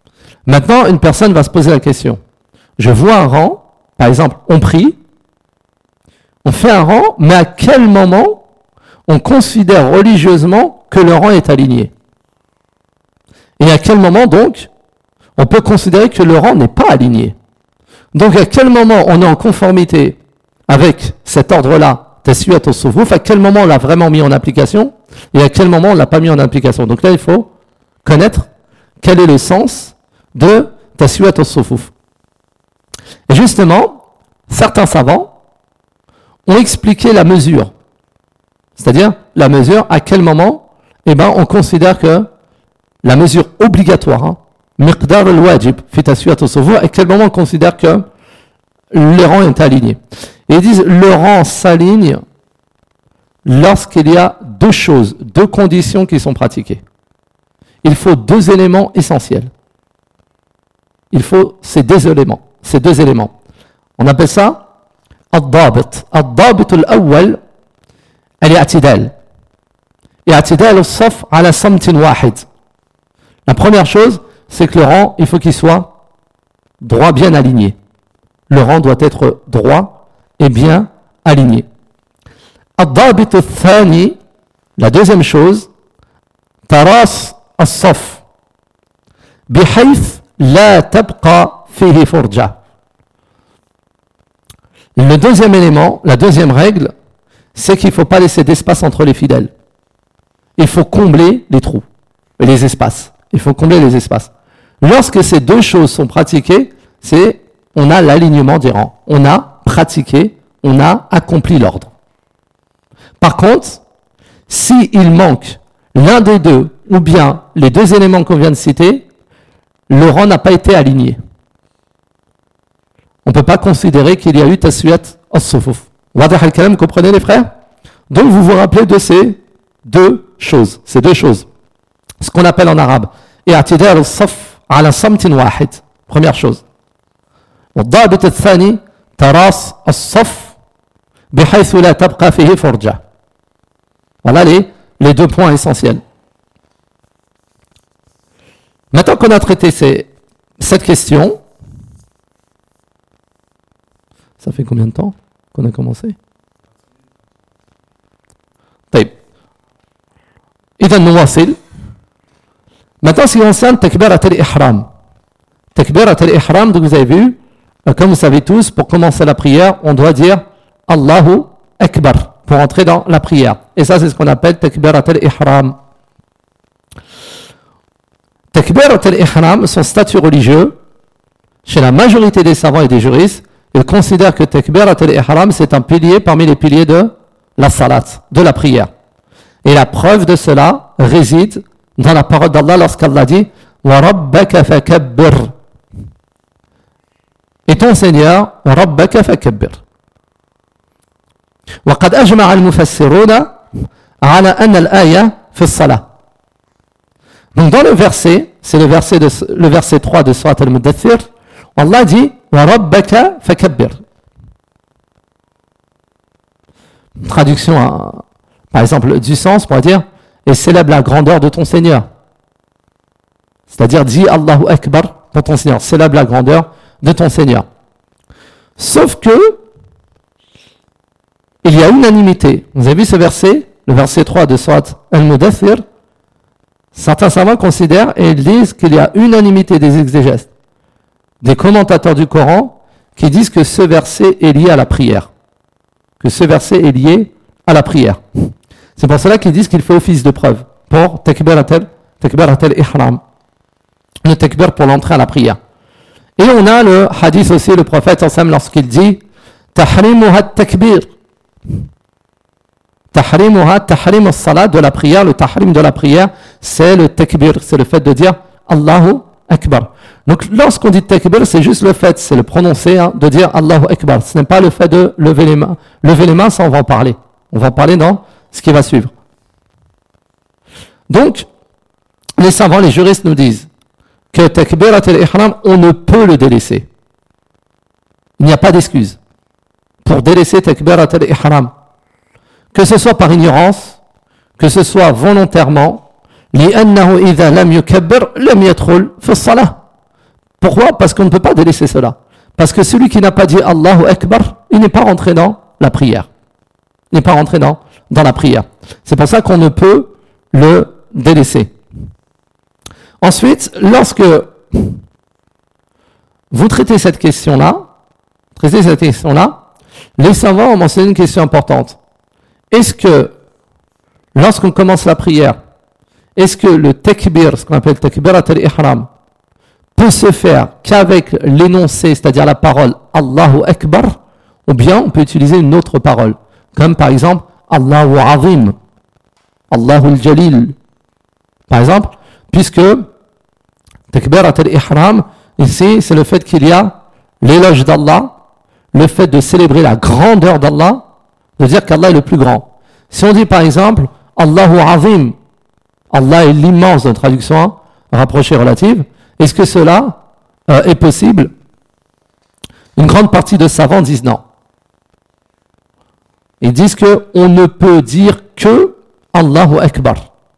Maintenant, une personne va se poser la question. Je vois un rang, par exemple, on prie, on fait un rang, mais à quel moment on considère religieusement que le rang est aligné? Et à quel moment, donc, on peut considérer que le rang n'est pas aligné? Donc, à quel moment on est en conformité avec cet ordre-là, taswiyat as-sufuf, à quel moment on l'a vraiment mis en application, et à quel moment on ne l'a pas mis en application? Donc là, il faut connaître quel est le sens de taswiyat as-sufuf. Et justement, certains savants ont expliqué la mesure. C'est-à-dire, la mesure, à quel moment, eh ben, on considère que la mesure obligatoire, hein, miqdar al-wajib, fi taswiyat as-sufuf, à quel moment on considère que le rang est aligné. Et ils disent, le rang s'aligne lorsqu'il y a deux choses, deux conditions qui sont pratiquées. Il faut deux éléments essentiels. Il faut ces deux éléments. Ces deux éléments. On appelle ça al-dabit. Al-dabit al-awwal, al-i'tidal. I'tidal al-saf ala samtin wahid. La première chose, c'est que le rang, il faut qu'il soit droit, bien aligné. Le rang doit être droit et bien aligné. Al-dabit al-thani, la deuxième chose, taras al-saf. Bihayth la tabqa fihi furja. Le deuxième élément, la deuxième règle, c'est qu'il ne faut pas laisser d'espace entre les fidèles. Il faut combler les trous, les espaces. Il faut combler les espaces. Lorsque ces deux choses sont pratiquées, c'est on a l'alignement des rangs. On a pratiqué, on a accompli l'ordre. Par contre, s'il manque l'un des deux, ou bien les deux éléments qu'on vient de citer, le rang n'a pas été aligné. On ne peut pas considérer qu'il y a eu taswiyat as-sufuf. Wadah al-kalam, comprenez les frères? Donc vous vous rappelez de ces deux choses, ces deux choses. Ce qu'on appelle en arabe i'tidal as-saf ala samtin wahid. Première chose. والضابط الثاني تراص الصف بحيث لا تبقى فيه فرجة. Voilà les, les deux points essentiels. Maintenant qu'on a traité ces, cette question, ça fait combien de temps qu'on a commencé? طيب. إذا نواصل. Maintenant, ce qui concerne takbirat al-ihram. Takbirat al-ihram, donc vous avez vu, comme vous savez tous, pour commencer la prière, on doit dire Allahu Akbar pour entrer dans la prière. Et ça, c'est ce qu'on appelle takbirat al-ihram. Takbirat al-ihram, son statut religieux, chez la majorité des savants et des juristes, ils considèrent que takbirat al-ihram, c'est un pilier parmi les piliers de la salat, de la prière. Et la preuve de cela réside dans la parole d'Allah lorsqu'Allah dit wa rabbaka fakabbir. Et ton Seigneur, rabbaka fakabbir. وقد أجمع المفسرون على أن الآية في الصلاة. Donc dans le verset, c'est le verset de, le verset trois de Surat al-Muddathir, Allah dit wa rabbaka fakabbir. Traduction à, par exemple du sens pour dire et célèbre la grandeur de ton Seigneur. C'est-à-dire dis Allahu Akbar pour ton Seigneur, célèbre la grandeur de ton Seigneur. Sauf que il y a unanimité. Vous avez vu ce verset, le verset trois de Surat al-Muddathir. Certains savants considèrent et ils disent qu'il y a unanimité des exégètes, des commentateurs du Coran, qui disent que ce verset est lié à la prière. Que ce verset est lié à la prière. C'est pour cela qu'ils disent qu'il fait office de preuve pour takbirat al-ihram. Le takbir pour l'entrée à la prière. Et on a le hadith aussi, le prophète ensemble lorsqu'il dit tahrimuha takbir. Tahrimuha, tahrim as-salat de la prière, le tahrim de la prière, c'est le takbir, c'est le fait de dire Allahu Akbar. Donc lorsqu'on dit takbir, c'est juste le fait, c'est le prononcer, hein, de dire Allahu Akbar. Ce n'est pas le fait de lever les mains. Lever les mains, ça on va en parler. On va en parler dans ce qui va suivre. Donc, les savants, les juristes nous disent que takbirat al-ihram, on ne peut le délaisser. Il n'y a pas d'excuse pour délaisser takbirat al-ihram. Que ce soit par ignorance, que ce soit volontairement, لأنه إذا لم يكبر لم يدخل في الصلاة. Pourquoi? Parce qu'on ne peut pas délaisser cela. Parce que celui qui n'a pas dit Allahu Akbar, il n'est pas rentré dans la prière. Il n'est pas rentré dans, dans la prière. C'est pour ça qu'on ne peut le délaisser. Ensuite, lorsque vous traitez cette question-là, traitez cette question-là, les savants ont mentionné une question importante. Est-ce que, lorsqu'on commence la prière, est-ce que le takbir, ce qu'on appelle takbirat al-ihram, peut se faire qu'avec l'énoncé, c'est-à-dire la parole Allahu Akbar, ou bien on peut utiliser une autre parole, comme par exemple Allahu Azim, Allahu al-Jalil, par exemple, puisque takbirat al-ihram, ici, c'est le fait qu'il y a l'éloge d'Allah, le fait de célébrer la grandeur d'Allah, de dire qu'Allah est le plus grand. Si on dit par exemple Allahu Azim, Allah est l'immense, dans traduction rapprochée relative, est-ce que cela euh, est possible? Une grande partie de savants disent non. Ils disent qu'on ne peut dire que Allahu Akbar.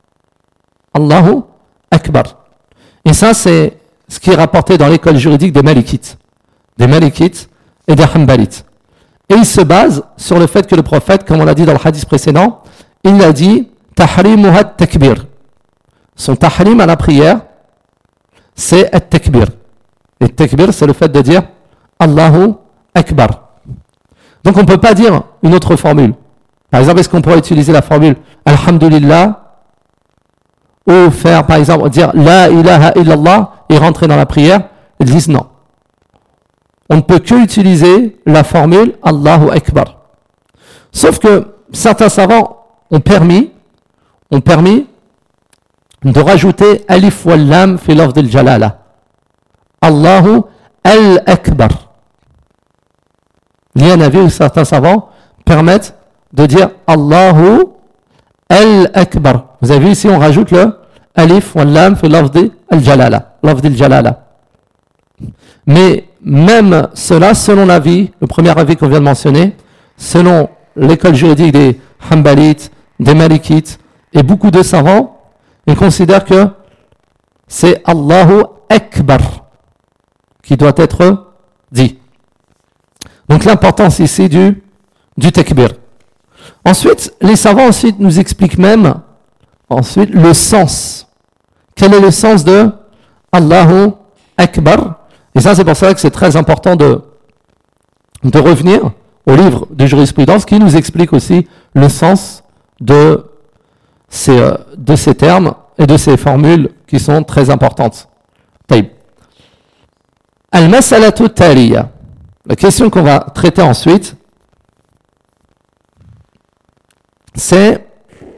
Allahu Akbar. Et ça, c'est ce qui est rapporté dans l'école juridique des Malikites. Des Malikites et des Hanbalites. Et il se base sur le fait que le prophète, comme on l'a dit dans le hadith précédent, il a dit Tahrimuha takbir. Son tahrim à la prière, c'est at-takbir. Et takbir, c'est le fait de dire Allahu Akbar. Donc on ne peut pas dire une autre formule. Par exemple, est-ce qu'on pourrait utiliser la formule Alhamdulillah ou faire, par exemple, dire La ilaha illallah et rentrer dans la prière? Ils disent non. On ne peut que utiliser la formule Allahu Akbar. Sauf que certains savants ont permis, ont permis de rajouter Alif wal Lam fi lafz al-Jalala. Allahu al-Akbar. Il y a un avis où certains savants permettent de dire Allahu al-Akbar. Vous avez vu ici, on rajoute le Alif wal Lam fi lafz al-Jalala. Lafz al-Jalala. Mais même cela, selon l'avis, le premier avis qu'on vient de mentionner, selon l'école juridique des Hanbalites, des Malikites et beaucoup de savants, ils considèrent que c'est Allahu Akbar qui doit être dit. Donc l'importance ici du, du takbir. Ensuite, les savants ensuite nous expliquent même ensuite le sens. Quel est le sens de Allahu Akbar? Et ça, c'est pour ça que c'est très important de, de revenir au livre de jurisprudence qui nous explique aussi le sens de ces, de ces termes et de ces formules qui sont très importantes. Taïb. Al-Masalatu Taliya. La question qu'on va traiter ensuite, c'est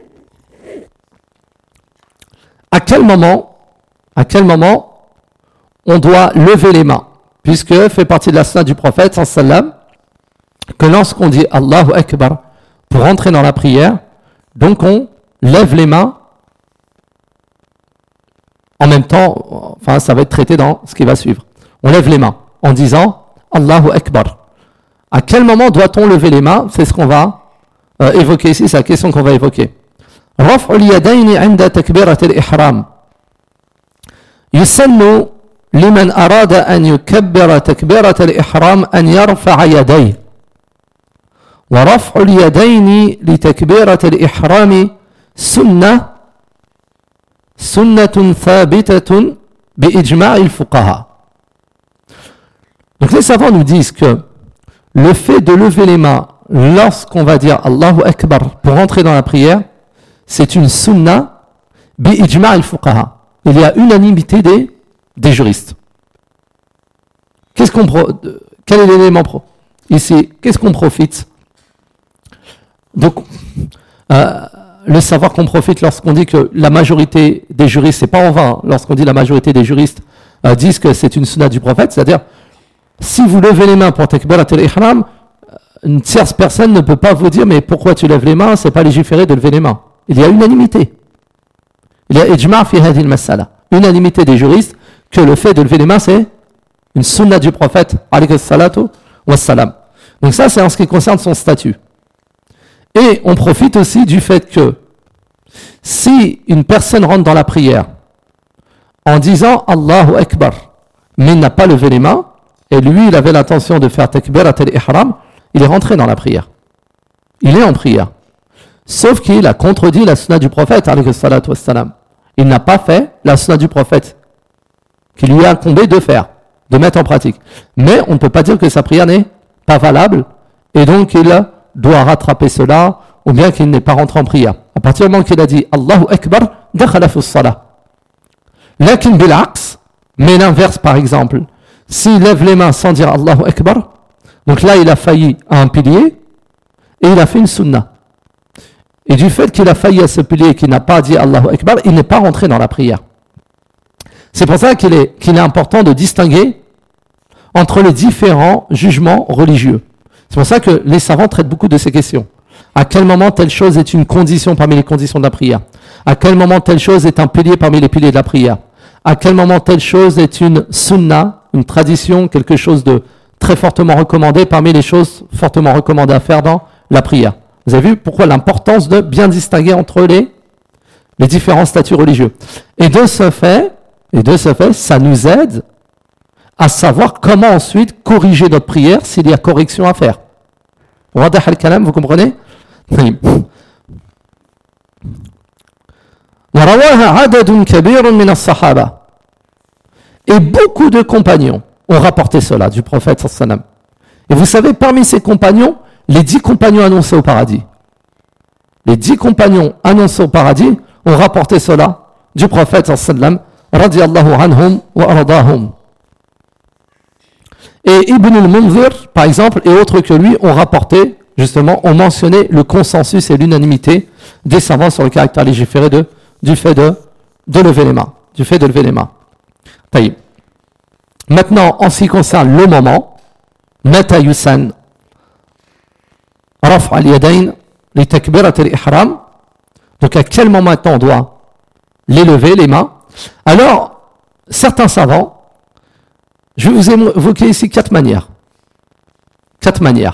à quel moment, à quel moment on doit lever les mains, puisque fait partie de la sunna du prophète sallam que lorsqu'on dit Allahu Akbar pour entrer dans la prière, donc on lève les mains en même temps, enfin ça va être traité dans ce qui va suivre. On lève les mains en disant Allahu Akbar. À quel moment doit-on lever les mains? C'est ce qu'on va euh, évoquer ici, c'est la question qu'on va évoquer. Raf'ul yadayni 'inda takbirat al-ihram. Yusannu liman arada an yukabbira takbirat al-ihram an yarfa'a yadayhi. Wa raf'ul yadayni li takbirat al-ihram sunnah sunnatun thabitatun bi ijma' al-fuqaha. Donc les savants nous disent que le fait de lever les mains lorsqu'on va dire Allahu Akbar pour entrer dans la prière, c'est une sunna bi ijma' al-fuqaha. Il y a unanimité des, des juristes. Qu'est-ce qu'on pro, quel est l'élément pro, ici? Qu'est-ce qu'on profite? Donc, euh, le savoir qu'on profite lorsqu'on dit que la majorité des juristes, c'est pas en vain, lorsqu'on dit la majorité des juristes euh, disent que c'est une sunna du prophète, c'est-à-dire si vous levez les mains pour takbirat al-ihram, une tierce personne ne peut pas vous dire mais pourquoi tu lèves les mains, c'est pas légiféré de lever les mains. Il y a unanimité. Il y a ijma' fi hadhihi al-mas'ala. Unanimité des juristes que le fait de lever les mains c'est une sunna du prophète alayhi salatu wassalam. Donc ça c'est en ce qui concerne son statut. Et on profite aussi du fait que si une personne rentre dans la prière en disant Allahu Akbar, mais il n'a pas levé les mains, et lui, il avait l'intention de faire takbirat al-ihram, il est rentré dans la prière. Il est en prière. Sauf qu'il a contredit la sunna du prophète, alayhi salatu wassalam. Il n'a pas fait la sunna du prophète, qui lui a incombé de faire, de mettre en pratique. Mais on ne peut pas dire que sa prière n'est pas valable, et donc il doit rattraper cela, ou bien qu'il n'est pas rentré en prière. À partir du moment qu'il a dit Allahu Akbar, dakhala fi s-salah. Lakin bil-aqs, mais l'inverse par exemple, s'il lève les mains sans dire Allahu Akbar, donc là il a failli à un pilier, et il a fait une sunna. Et du fait qu'il a failli à ce pilier et qu'il n'a pas dit Allahu Akbar, il n'est pas rentré dans la prière. C'est pour ça qu'il est, qu'il est important de distinguer entre les différents jugements religieux. C'est pour ça que les savants traitent beaucoup de ces questions. À quel moment telle chose est une condition parmi les conditions de la prière? À quel moment telle chose est un pilier parmi les piliers de la prière? À quel moment telle chose est une sunna, une tradition, quelque chose de très fortement recommandé parmi les choses fortement recommandées à faire dans la prière? Vous avez vu pourquoi l'importance de bien distinguer entre les, les différents statuts religieux. Et de ce fait, et de ce fait, ça nous aide à savoir comment ensuite corriger notre prière s'il y a correction à faire. Wadah al-kalam, vous comprenez? Et beaucoup de compagnons ont rapporté cela du prophète sallallahu alayhi wa sallam. Et vous savez, parmi ces compagnons, les dix compagnons annoncés au paradis. Les dix compagnons annoncés au paradis ont rapporté cela du prophète sallallahu alayhi wa sallam, radiyallahu anhum wa aradahum. Et Ibn al-Munzir, par exemple, et autres que lui, ont rapporté, justement, ont mentionné le consensus et l'unanimité des savants sur le caractère légiféré de, du fait de, de lever les mains. Du fait de lever les mains. Taïb. Maintenant, en ce qui concerne le moment, mata yusan raf' al-yadayn li takbirat al-ihram. Donc, à quel moment maintenant on doit les lever, les mains? Alors, certains savants, je vais vous évoquer ici quatre manières. Quatre manières.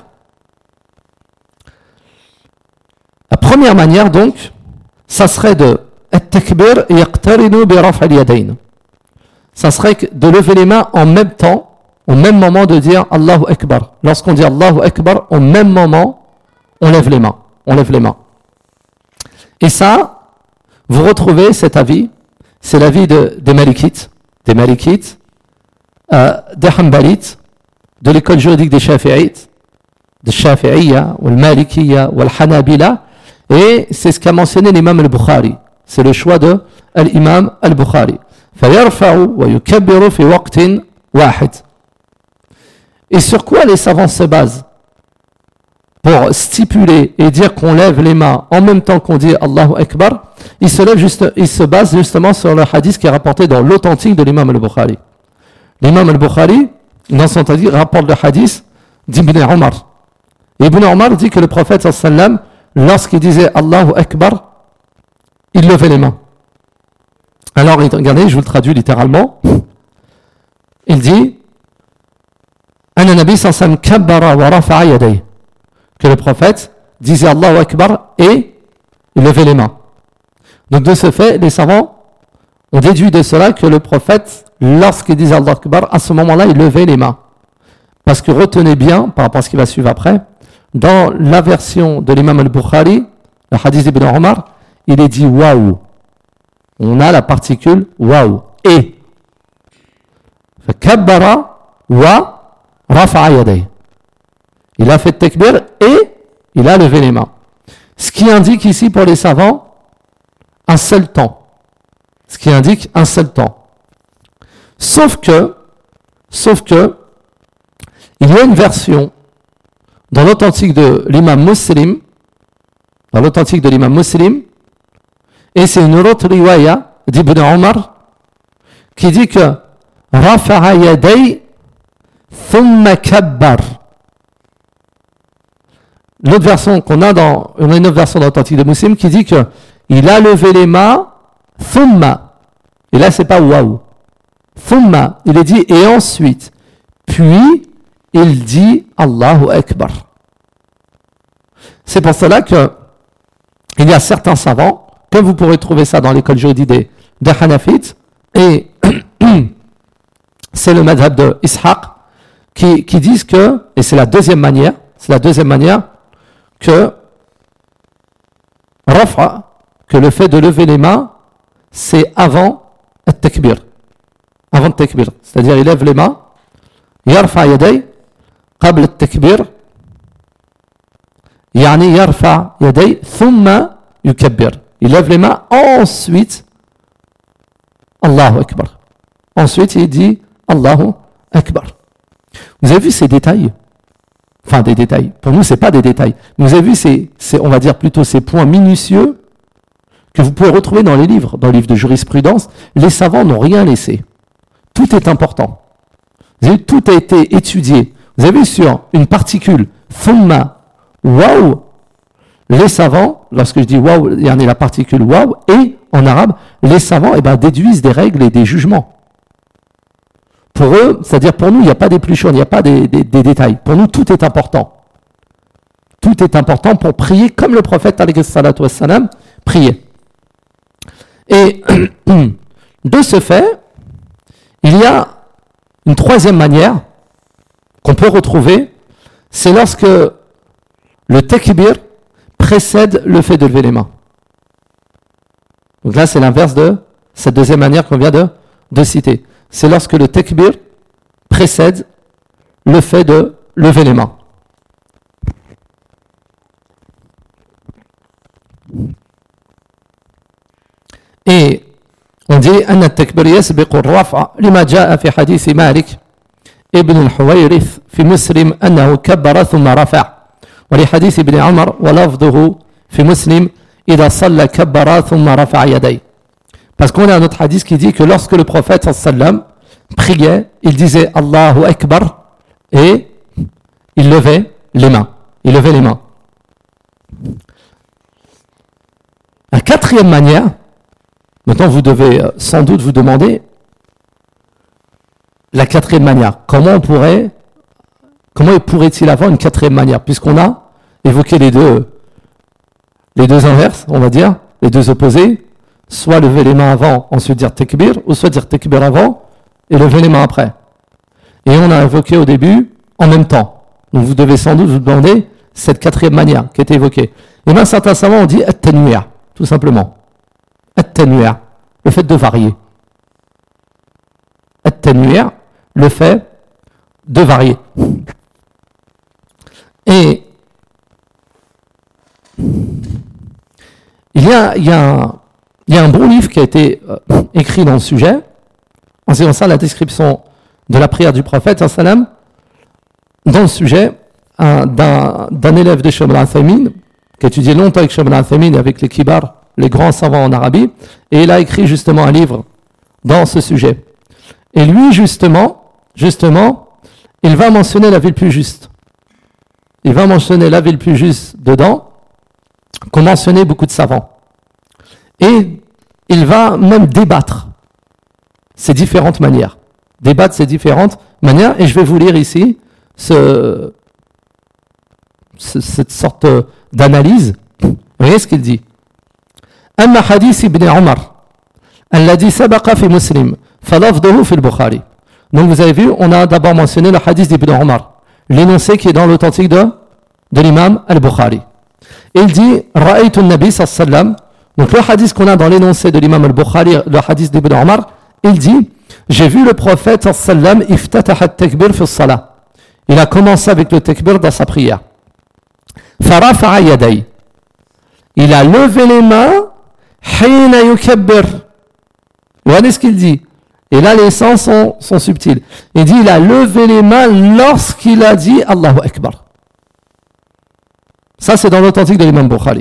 La première manière, donc, ça serait de at-takbir yaqtarinu bi raf' al-yadayn. Ça serait de lever les mains en même temps, au même moment de dire Allahu Akbar. Lorsqu'on dit Allahu Akbar, au même moment, on lève les mains. On lève les mains. Et ça, vous retrouvez cet avis, c'est l'avis de, des Malikites, des Malikites, euh, des Hanbalites, de l'école juridique des Shafi'ites, des Shafi'iyya, ou le Malikiyya, ou le Hanabila, et c'est ce qu'a mentionné l'imam al-Bukhari. C'est le choix de l'imam al-Bukhari. فَيَرْفَعُ وَيُكَبِّرُ فِي وَقْتٍ وَاحِدٍ. Et sur quoi les savants se basent pour stipuler et dire qu'on lève les mains en même temps qu'on dit Allahu Akbar? Ils se, lèvent juste, ils se basent justement sur le hadith qui est rapporté dans l'authentique de l'imam al-Bukhari. L'imam al-Bukhari, dans son hadith, rapporte le hadith d'Ibn Omar. Ibn Omar dit que le prophète sallallahu alayhi wa sallam, lorsqu'il disait Allahu Akbar, il levait les mains. Alors, regardez, je vous le traduis littéralement. Il dit Anna Nabi sallallahu alayhi wa sallam kabbara wa rafa'a yadayhi. Que le prophète disait Allahu Akbar et il levait les mains. Donc, de ce fait, les savants ont déduit de cela que le prophète, lorsqu'il disait Allahu Akbar, à ce moment-là, il levait les mains. Parce que retenez bien, par rapport à ce qui va suivre après, dans la version de l'imam al-Bukhari, le hadith d'Ibn Omar, il est dit waouh. On a la particule waouh. Et. Kabbara wa rafa'a yadayhi. Il a fait takbir et il a levé les mains. Ce qui indique ici pour les savants un seul temps. Ce qui indique un seul temps. Sauf que, sauf que, il y a une version dans l'authentique de l'imam Muslim, dans l'authentique de l'imam Muslim, et c'est une autre riwaya d'Ibn Omar qui dit que rafa'a yaday thumma kabbar. L'autre version qu'on a dans, on a une autre version dans l'authentique de Muslim qui dit que il a levé les mains thumma. Et là c'est pas waouh. Thumma, il est dit et ensuite, puis il dit Allahu Akbar. C'est pour cela que il y a certains savants, comme vous pourrez trouver ça dans l'école juridique des, des Hanafites, et c'est le madhab de Ishaq, qui, qui disent que, et c'est la deuxième manière, c'est la deuxième manière, que Rafa, que le fait de lever les mains, c'est avant le takbir. Avant le takbir. C'est-à-dire, il lève les mains, yarfa yaday, qabl le takbir, yani yarfa yaday, thumma yukabbir. Il lève les mains, ensuite, Allahu Akbar. Ensuite, il dit Allahu Akbar. Vous avez vu ces détails? Enfin, des détails. Pour nous, ce n'est pas des détails. Vous avez vu ces, ces, on va dire plutôt ces points minutieux que vous pouvez retrouver dans les livres, dans les livres de jurisprudence. Les savants n'ont rien laissé. Tout est important. Vous avez vu, tout a été étudié. Vous avez vu sur une particule, thumma, waouh, les savants, lorsque je dis waouh, il y en a la particule waouh, et en arabe, les savants eh ben, déduisent des règles et des jugements. Pour eux, c'est-à-dire pour nous, il n'y a pas d'épluchon, il n'y a pas des, des, des détails. Pour nous, tout est important. Tout est important pour prier comme le prophète, alayhi salatu wassalam, priait. Et de ce fait, il y a une troisième manière qu'on peut retrouver, c'est lorsque le takbir précède le fait de lever les mains. Donc là, c'est l'inverse de cette deuxième manière qu'on vient de, de citer. C'est lorsque le takbir précède le fait de lever les mains. Et on dit أن التكبير يسبق الرفع لما جاء في حديث مالك ابن الحويرث في مسلم أنه كبر ثم رفع ولحديث ابن عمر ولفظه في مسلم إذا صلى كبر ثم رفع يديه. Parce qu'on a un autre hadith qui dit que lorsque le prophète sallam priait, il disait Allahu Akbar et il levait les mains. Il levait les mains. La quatrième manière, maintenant vous devez sans doute vous demander la quatrième manière. Comment on pourrait, comment pourrait-il avoir une quatrième manière, puisqu'on a évoqué les deux, les deux inverses, on va dire, les deux opposés. Soit lever les mains avant, ensuite dire takbir, ou soit dire takbir avant et lever les mains après. Et on a évoqué au début en même temps. Donc vous devez sans doute vous demander cette quatrième manière qui a été évoquée. Et bien certains savants ont dit at-tanwi', tout simplement. At-tanwi', le fait de varier. At-tanwi', le fait de varier. Et il y a, il y a un Il y a un bon livre qui a été euh, écrit dans le sujet, en faisant ça la description de la prière du prophète, salam, dans le sujet un, d'un, d'un élève de Shaykh al-Uthaymin, qui a étudié longtemps avec Shaykh al-Uthaymin et avec les kibar, les grands savants en Arabie, et il a écrit justement un livre dans ce sujet. Et lui, justement, justement, il va mentionner la ville plus juste. Il va mentionner la ville plus juste dedans, qu'ont mentionné beaucoup de savants. Et il va même débattre ces différentes manières. Débattre ces différentes manières. Et je vais vous lire ici ce, ce, cette sorte d'analyse. Vous voyez ce qu'il dit. أما حديث ابن عمر الذي سبق في مسلم فلفظه في البخاري. Donc vous avez vu, on a d'abord mentionné le hadith d'Ibn Omar, l'énoncé qui est dans l'authentique de, de l'imam al-Bukhari. Et il dit رأيت النبي صلى الله عليه وسلم. Donc le hadith qu'on a dans l'énoncé de l'imam al-Bukhari, le hadith d'Ibn Omar, il dit j'ai vu le prophète sallam iftataha at-takbir fi as-salah. Il a commencé avec le takbir dans sa prière. Farafa'a yaday. Il a levé les mains hina yukabbir. Vous voyez ce qu'il dit. Et là les sens sont, sont subtils. Il dit il a levé les mains lorsqu'il a dit Allahu Akbar. Ça c'est dans l'authentique de l'imam Bukhari.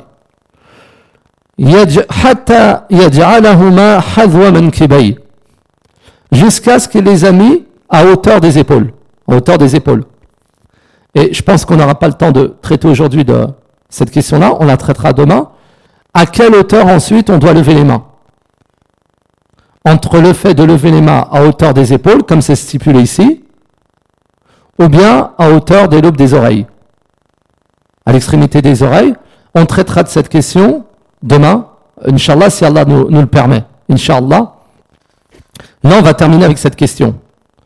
Jusqu'à ce qu'il les a mis à hauteur des épaules. À hauteur des épaules. Et je pense qu'on n'aura pas le temps de traiter aujourd'hui de cette question-là, on la traitera demain. À quelle hauteur ensuite on doit lever les mains? Entre le fait de lever les mains à hauteur des épaules, comme c'est stipulé ici, ou bien à hauteur des lobes des oreilles. À l'extrémité des oreilles, on traitera de cette question demain, Inch'Allah, si Allah nous, nous le permet. Inch'Allah. Là, on va terminer avec cette question.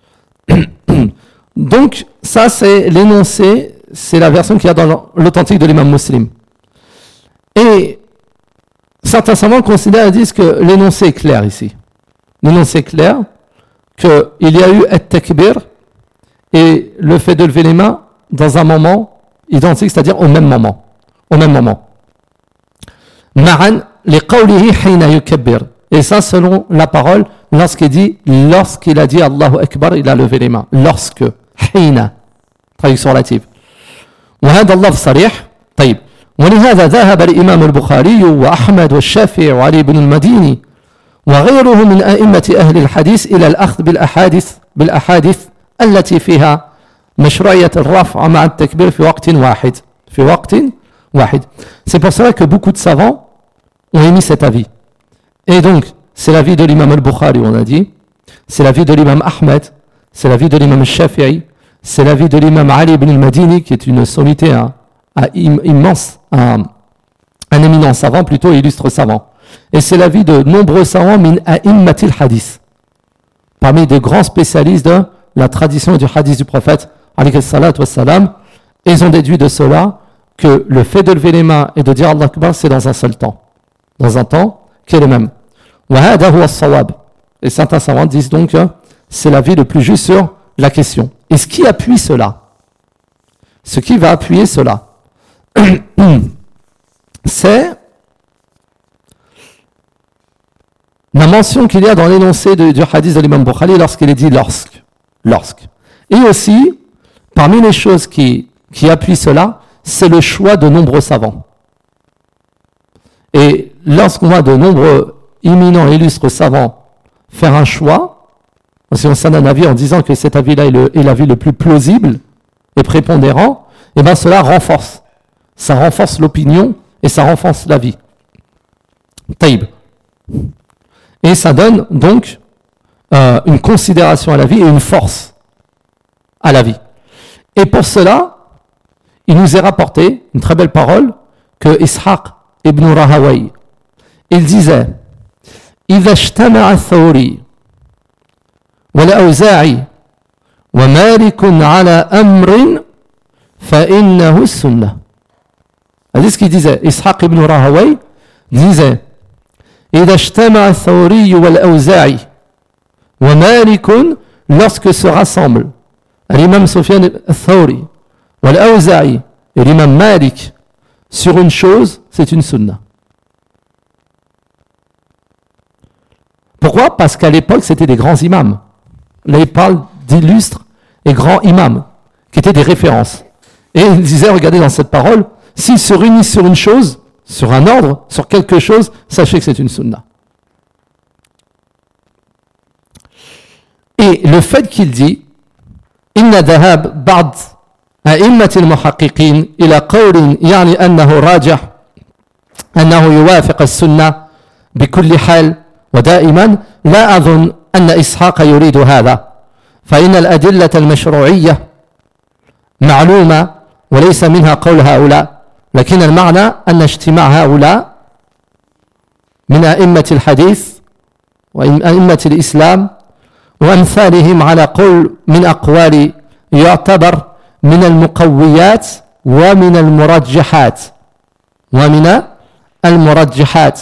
Donc, ça, c'est l'énoncé, c'est la version qu'il y a dans l'authentique de l'imam Muslim. Et certains savants considèrent et disent que l'énoncé est clair ici. L'énoncé est clair, qu'il y a eu at-takbir et le fait de lever les mains dans un moment identique, c'est-à-dire au même moment. Au même moment. Ma'an li qawlihi hina yukabbir. Et ça, selon la parole, lorsqu'il dit, lorsqu'il a dit Allahu Akbar, il a levé les mains. Lorsque. Hina. Traduction relative. وهذا اللفظ صريح. طيب. ولهذا ذهب الإمام البخاري وأحمد والشافعي وعلي بن المديني وغيره من أئمة أهل الحديث إلى الأخذ بالأحاديث بالأحاديث التي فيها مشروعية الرفع مع التكبير في وقت واحد. في وقت واحد. C'est pour cela que beaucoup de savants ont émis cet avis. Et donc, c'est l'avis de l'imam al-Bukhari, on a dit, c'est l'avis de l'imam Ahmed, c'est l'avis de l'imam al-Shafi'i, c'est l'avis de l'imam Ali ibn al-Madini, qui est une sommité hein, immense, un, un éminent savant, plutôt illustre savant. Et c'est l'avis de nombreux savants, min a'immatil hadith, parmi de grands spécialistes de la tradition du hadith du prophète, alayhi salatu wassalam, et ils ont déduit de cela que le fait de lever les mains et de dire Allah Akbar, c'est dans un seul temps. Dans un temps qui est le même. Et certains savants disent donc que c'est l'avis le plus juste sur la question. Et ce qui appuie cela, ce qui va appuyer cela, c'est la mention qu'il y a dans l'énoncé de, du hadith de l'imam Bukhari lorsqu'il est dit lorsque. Lorsque. Et aussi, parmi les choses qui, qui appuient cela, c'est le choix de nombreux savants. Et lorsqu'on voit de nombreux éminents et illustres savants faire un choix, si on s'en a un avis en disant que cet avis-là est, le, est l'avis le plus plausible et prépondérant, et bien cela renforce. Ça renforce l'opinion et ça renforce l'avis. Taïb. Et ça donne donc euh, une considération à la vie et une force à la vie. Et pour cela, il nous est rapporté une très belle parole que Ishaq ibn Rahawayh, il disait إذا اجتمع الثوري والأوزاعي ومالك على أمر فإنه السنة. C'est ce qu'il disait. Ishaq ibn Rahawayh disait إذا اجتمع الثوري والأوزاعي ومالك, lorsque se rassemblent l'imam Sufyan al-Thawri والأوزاعي et l'imam Malik sur une chose, c'est une sunna. Pourquoi? Parce qu'à l'époque, c'était des grands imams. Là, il parle d'illustres et grands imams, qui étaient des références. Et il disait, regardez dans cette parole, s'ils se réunissent sur une chose, sur un ordre, sur quelque chose, sachez que c'est une sunna. Et le fait qu'il dit, إن ذهاب بعض أئمة المحققين إلى قول يعني أنه راجح أنه يوافق السنة بكل حال ودائما لا أظن أن إسحاق يريد هذا فإن الأدلة المشروعية معلومة وليس منها قول هؤلاء لكن المعنى أن اجتماع هؤلاء من أئمة الحديث وأئمة الإسلام وأمثالهم على قول من أقوال يعتبر من المقويات ومن المرجحات ومن المرجحات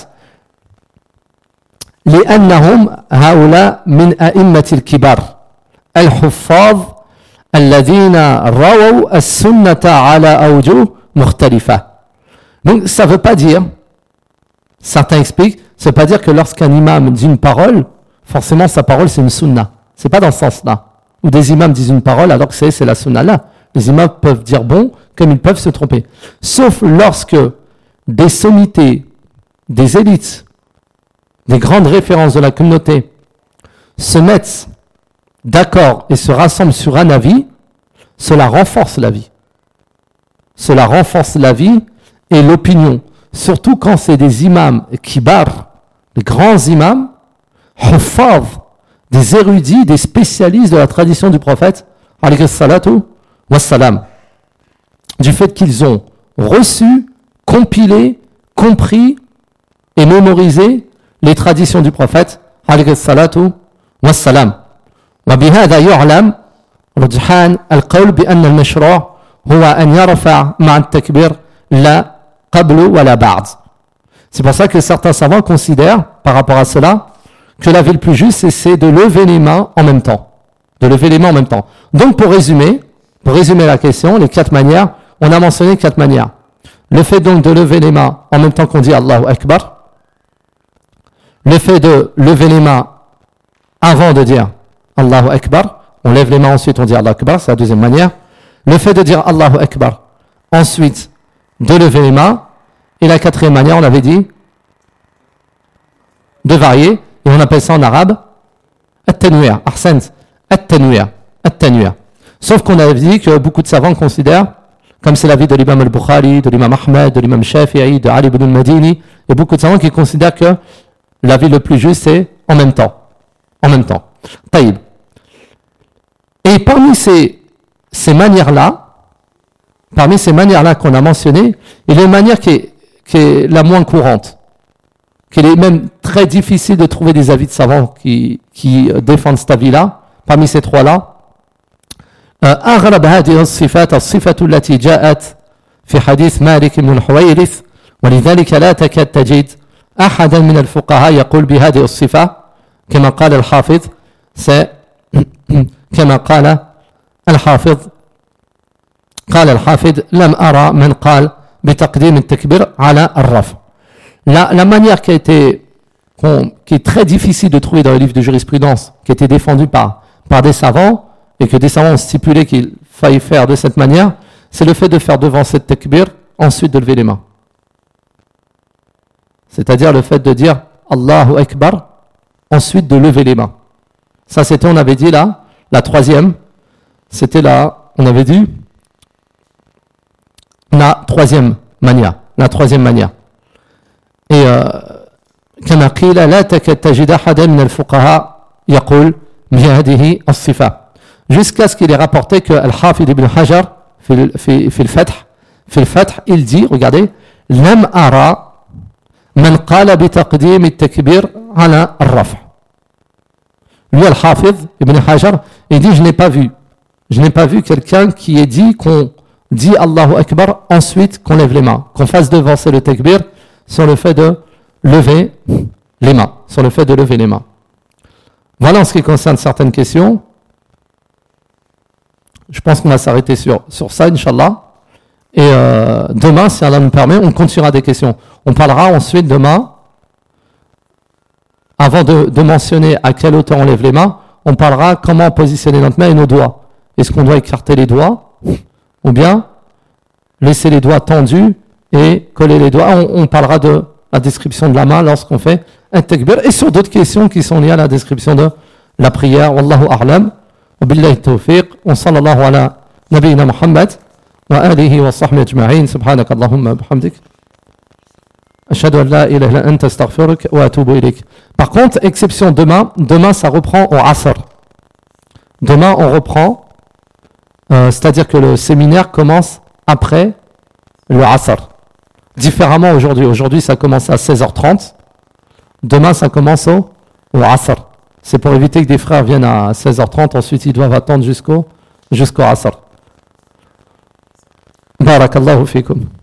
لأنهم هؤلاء من أئمة الكبار الحفاظ الذين رووا السنة على أوجه مختلفة. Donc ça ne veut pas dire, certains expliquent, ça ne veut pas dire que lorsqu'un imam dit une parole, forcément sa parole c'est une sunna. C'est pas dans ce sens-là. Ou des imams disent une parole alors que c'est, c'est la sunna là. Les imams peuvent dire bon comme ils peuvent se tromper. Sauf lorsque des sommités, des élites, des grandes références de la communauté se mettent d'accord et se rassemblent sur un avis, cela renforce la vie. Cela renforce la vie et l'opinion. Surtout quand c'est des imams kibar, des grands imams, huffaz, des érudits, des spécialistes de la tradition du prophète, alayhi salatu wassalam, du fait qu'ils ont reçu, compilé, compris et mémorisé les traditions du prophète, alayhi salatu wassalam. وبهذا يعلم رجحان القول بأن المشروع هو أن يرفع مع التكبير لا قبل ولا بعد. C'est pour ça que certains savants considèrent, par rapport à cela, que la vie le plus juste, c'est de lever les mains en même temps. De lever les mains en même temps. Donc, pour résumer, pour résumer la question, les quatre manières, on a mentionné quatre manières. Le fait donc de lever les mains en même temps qu'on dit Allahu Akbar. Le fait de lever les mains avant de dire Allahu Akbar. On lève les mains, ensuite on dit Allahu Akbar, c'est la deuxième manière. Le fait de dire Allahu Akbar, ensuite de lever les mains. Et la quatrième manière, on avait dit de varier, et on appelle ça en arabe at-tanwir, ahsant, at-tanwir, at-tanwir. Sauf qu'on avait dit que beaucoup de savants considèrent, comme c'est l'avis de l'imam al-Bukhari, de l'imam Ahmed, de l'imam Shafi'i, de Ali ibn al-Madini, il y a beaucoup de savants qui considèrent que l'avis le plus juste c'est en même temps. En même temps. Taïb. Et parmi ces, ces manières-là, parmi ces manières-là qu'on a mentionnées, il y a une manière qui est, qui est la moins courante, qu'il est même très difficile de trouver des avis de savants qui, qui défendent cet avis-là, parmi ces trois-là. أغلب هذه الصفات الصفة التي جاءت في حديث مالك بن الحويرث ولذلك لا تكاد تجد أحدا من الفقهاء يقول بهذه الصفة كما قال الحافظ كما قال الحافظ قال الحافظ لم أرى من قال بتقديم التكبير على الرفع. La, la manière qui a été qui est très difficile de trouver dans les livres de jurisprudence, qui a été défendue par, par des savants, et que des savants ont stipulé qu'il faille faire de cette manière, c'est le fait de faire devant cette takbir, ensuite de lever les mains. C'est-à-dire le fait de dire Allahu Akbar, ensuite de lever les mains. Ça c'était, on avait dit là, la troisième, c'était là, on avait dit la troisième manière, la troisième manière. Et كما قيل لا تكاد تجد أحدا من الفقهاء يقول بهذه الصفة. Jusqu'à ce qu'il ait rapporté que Al-Hafid ibn Hajar, في في الفتح, في الفتح, il dit, regardez, لم أرى من قال بتقديم التكبير على الرفع. Lui, Al-Hafid ibn Hajar, il dit, je n'ai pas vu, je n'ai pas vu quelqu'un qui ait dit qu'on dit Allahu Akbar, ensuite qu'on lève les mains, qu'on fasse devancer le takbir sur le fait de lever les mains, sur le fait de lever les mains. Voilà en ce qui concerne certaines questions. Je pense qu'on va s'arrêter sur, sur ça, Inch'Allah. Et euh, demain, si Allah nous permet, on continuera des questions. On parlera ensuite demain, avant de, de mentionner à quelle hauteur on lève les mains, on parlera comment positionner notre main et nos doigts. Est-ce qu'on doit écarter les doigts ou bien laisser les doigts tendus et coller les doigts. On, on parlera de la description de la main lorsqu'on fait un takbir et sur d'autres questions qui sont liées à la description de la prière. Wallahu a'lam. وبالله التوفيق وصلى الله على نبينا محمد وآله وصحبه أجمعين سبحانك اللهم وبحمدك أشهد أن لا إله إلا أنت أستغفرك وأتوب إليك. Par contre, exception demain, demain ça reprend au Asr. Demain on reprend, euh, c'est-à-dire que le séminaire commence après le Asr. Différemment aujourd'hui. Aujourd'hui ça commence à seize heures trente. Demain ça commence au, au Asr. C'est pour éviter que des frères viennent à seize heures trente, ensuite ils doivent attendre jusqu'au jusqu'au Asr. Barakallahu fikum.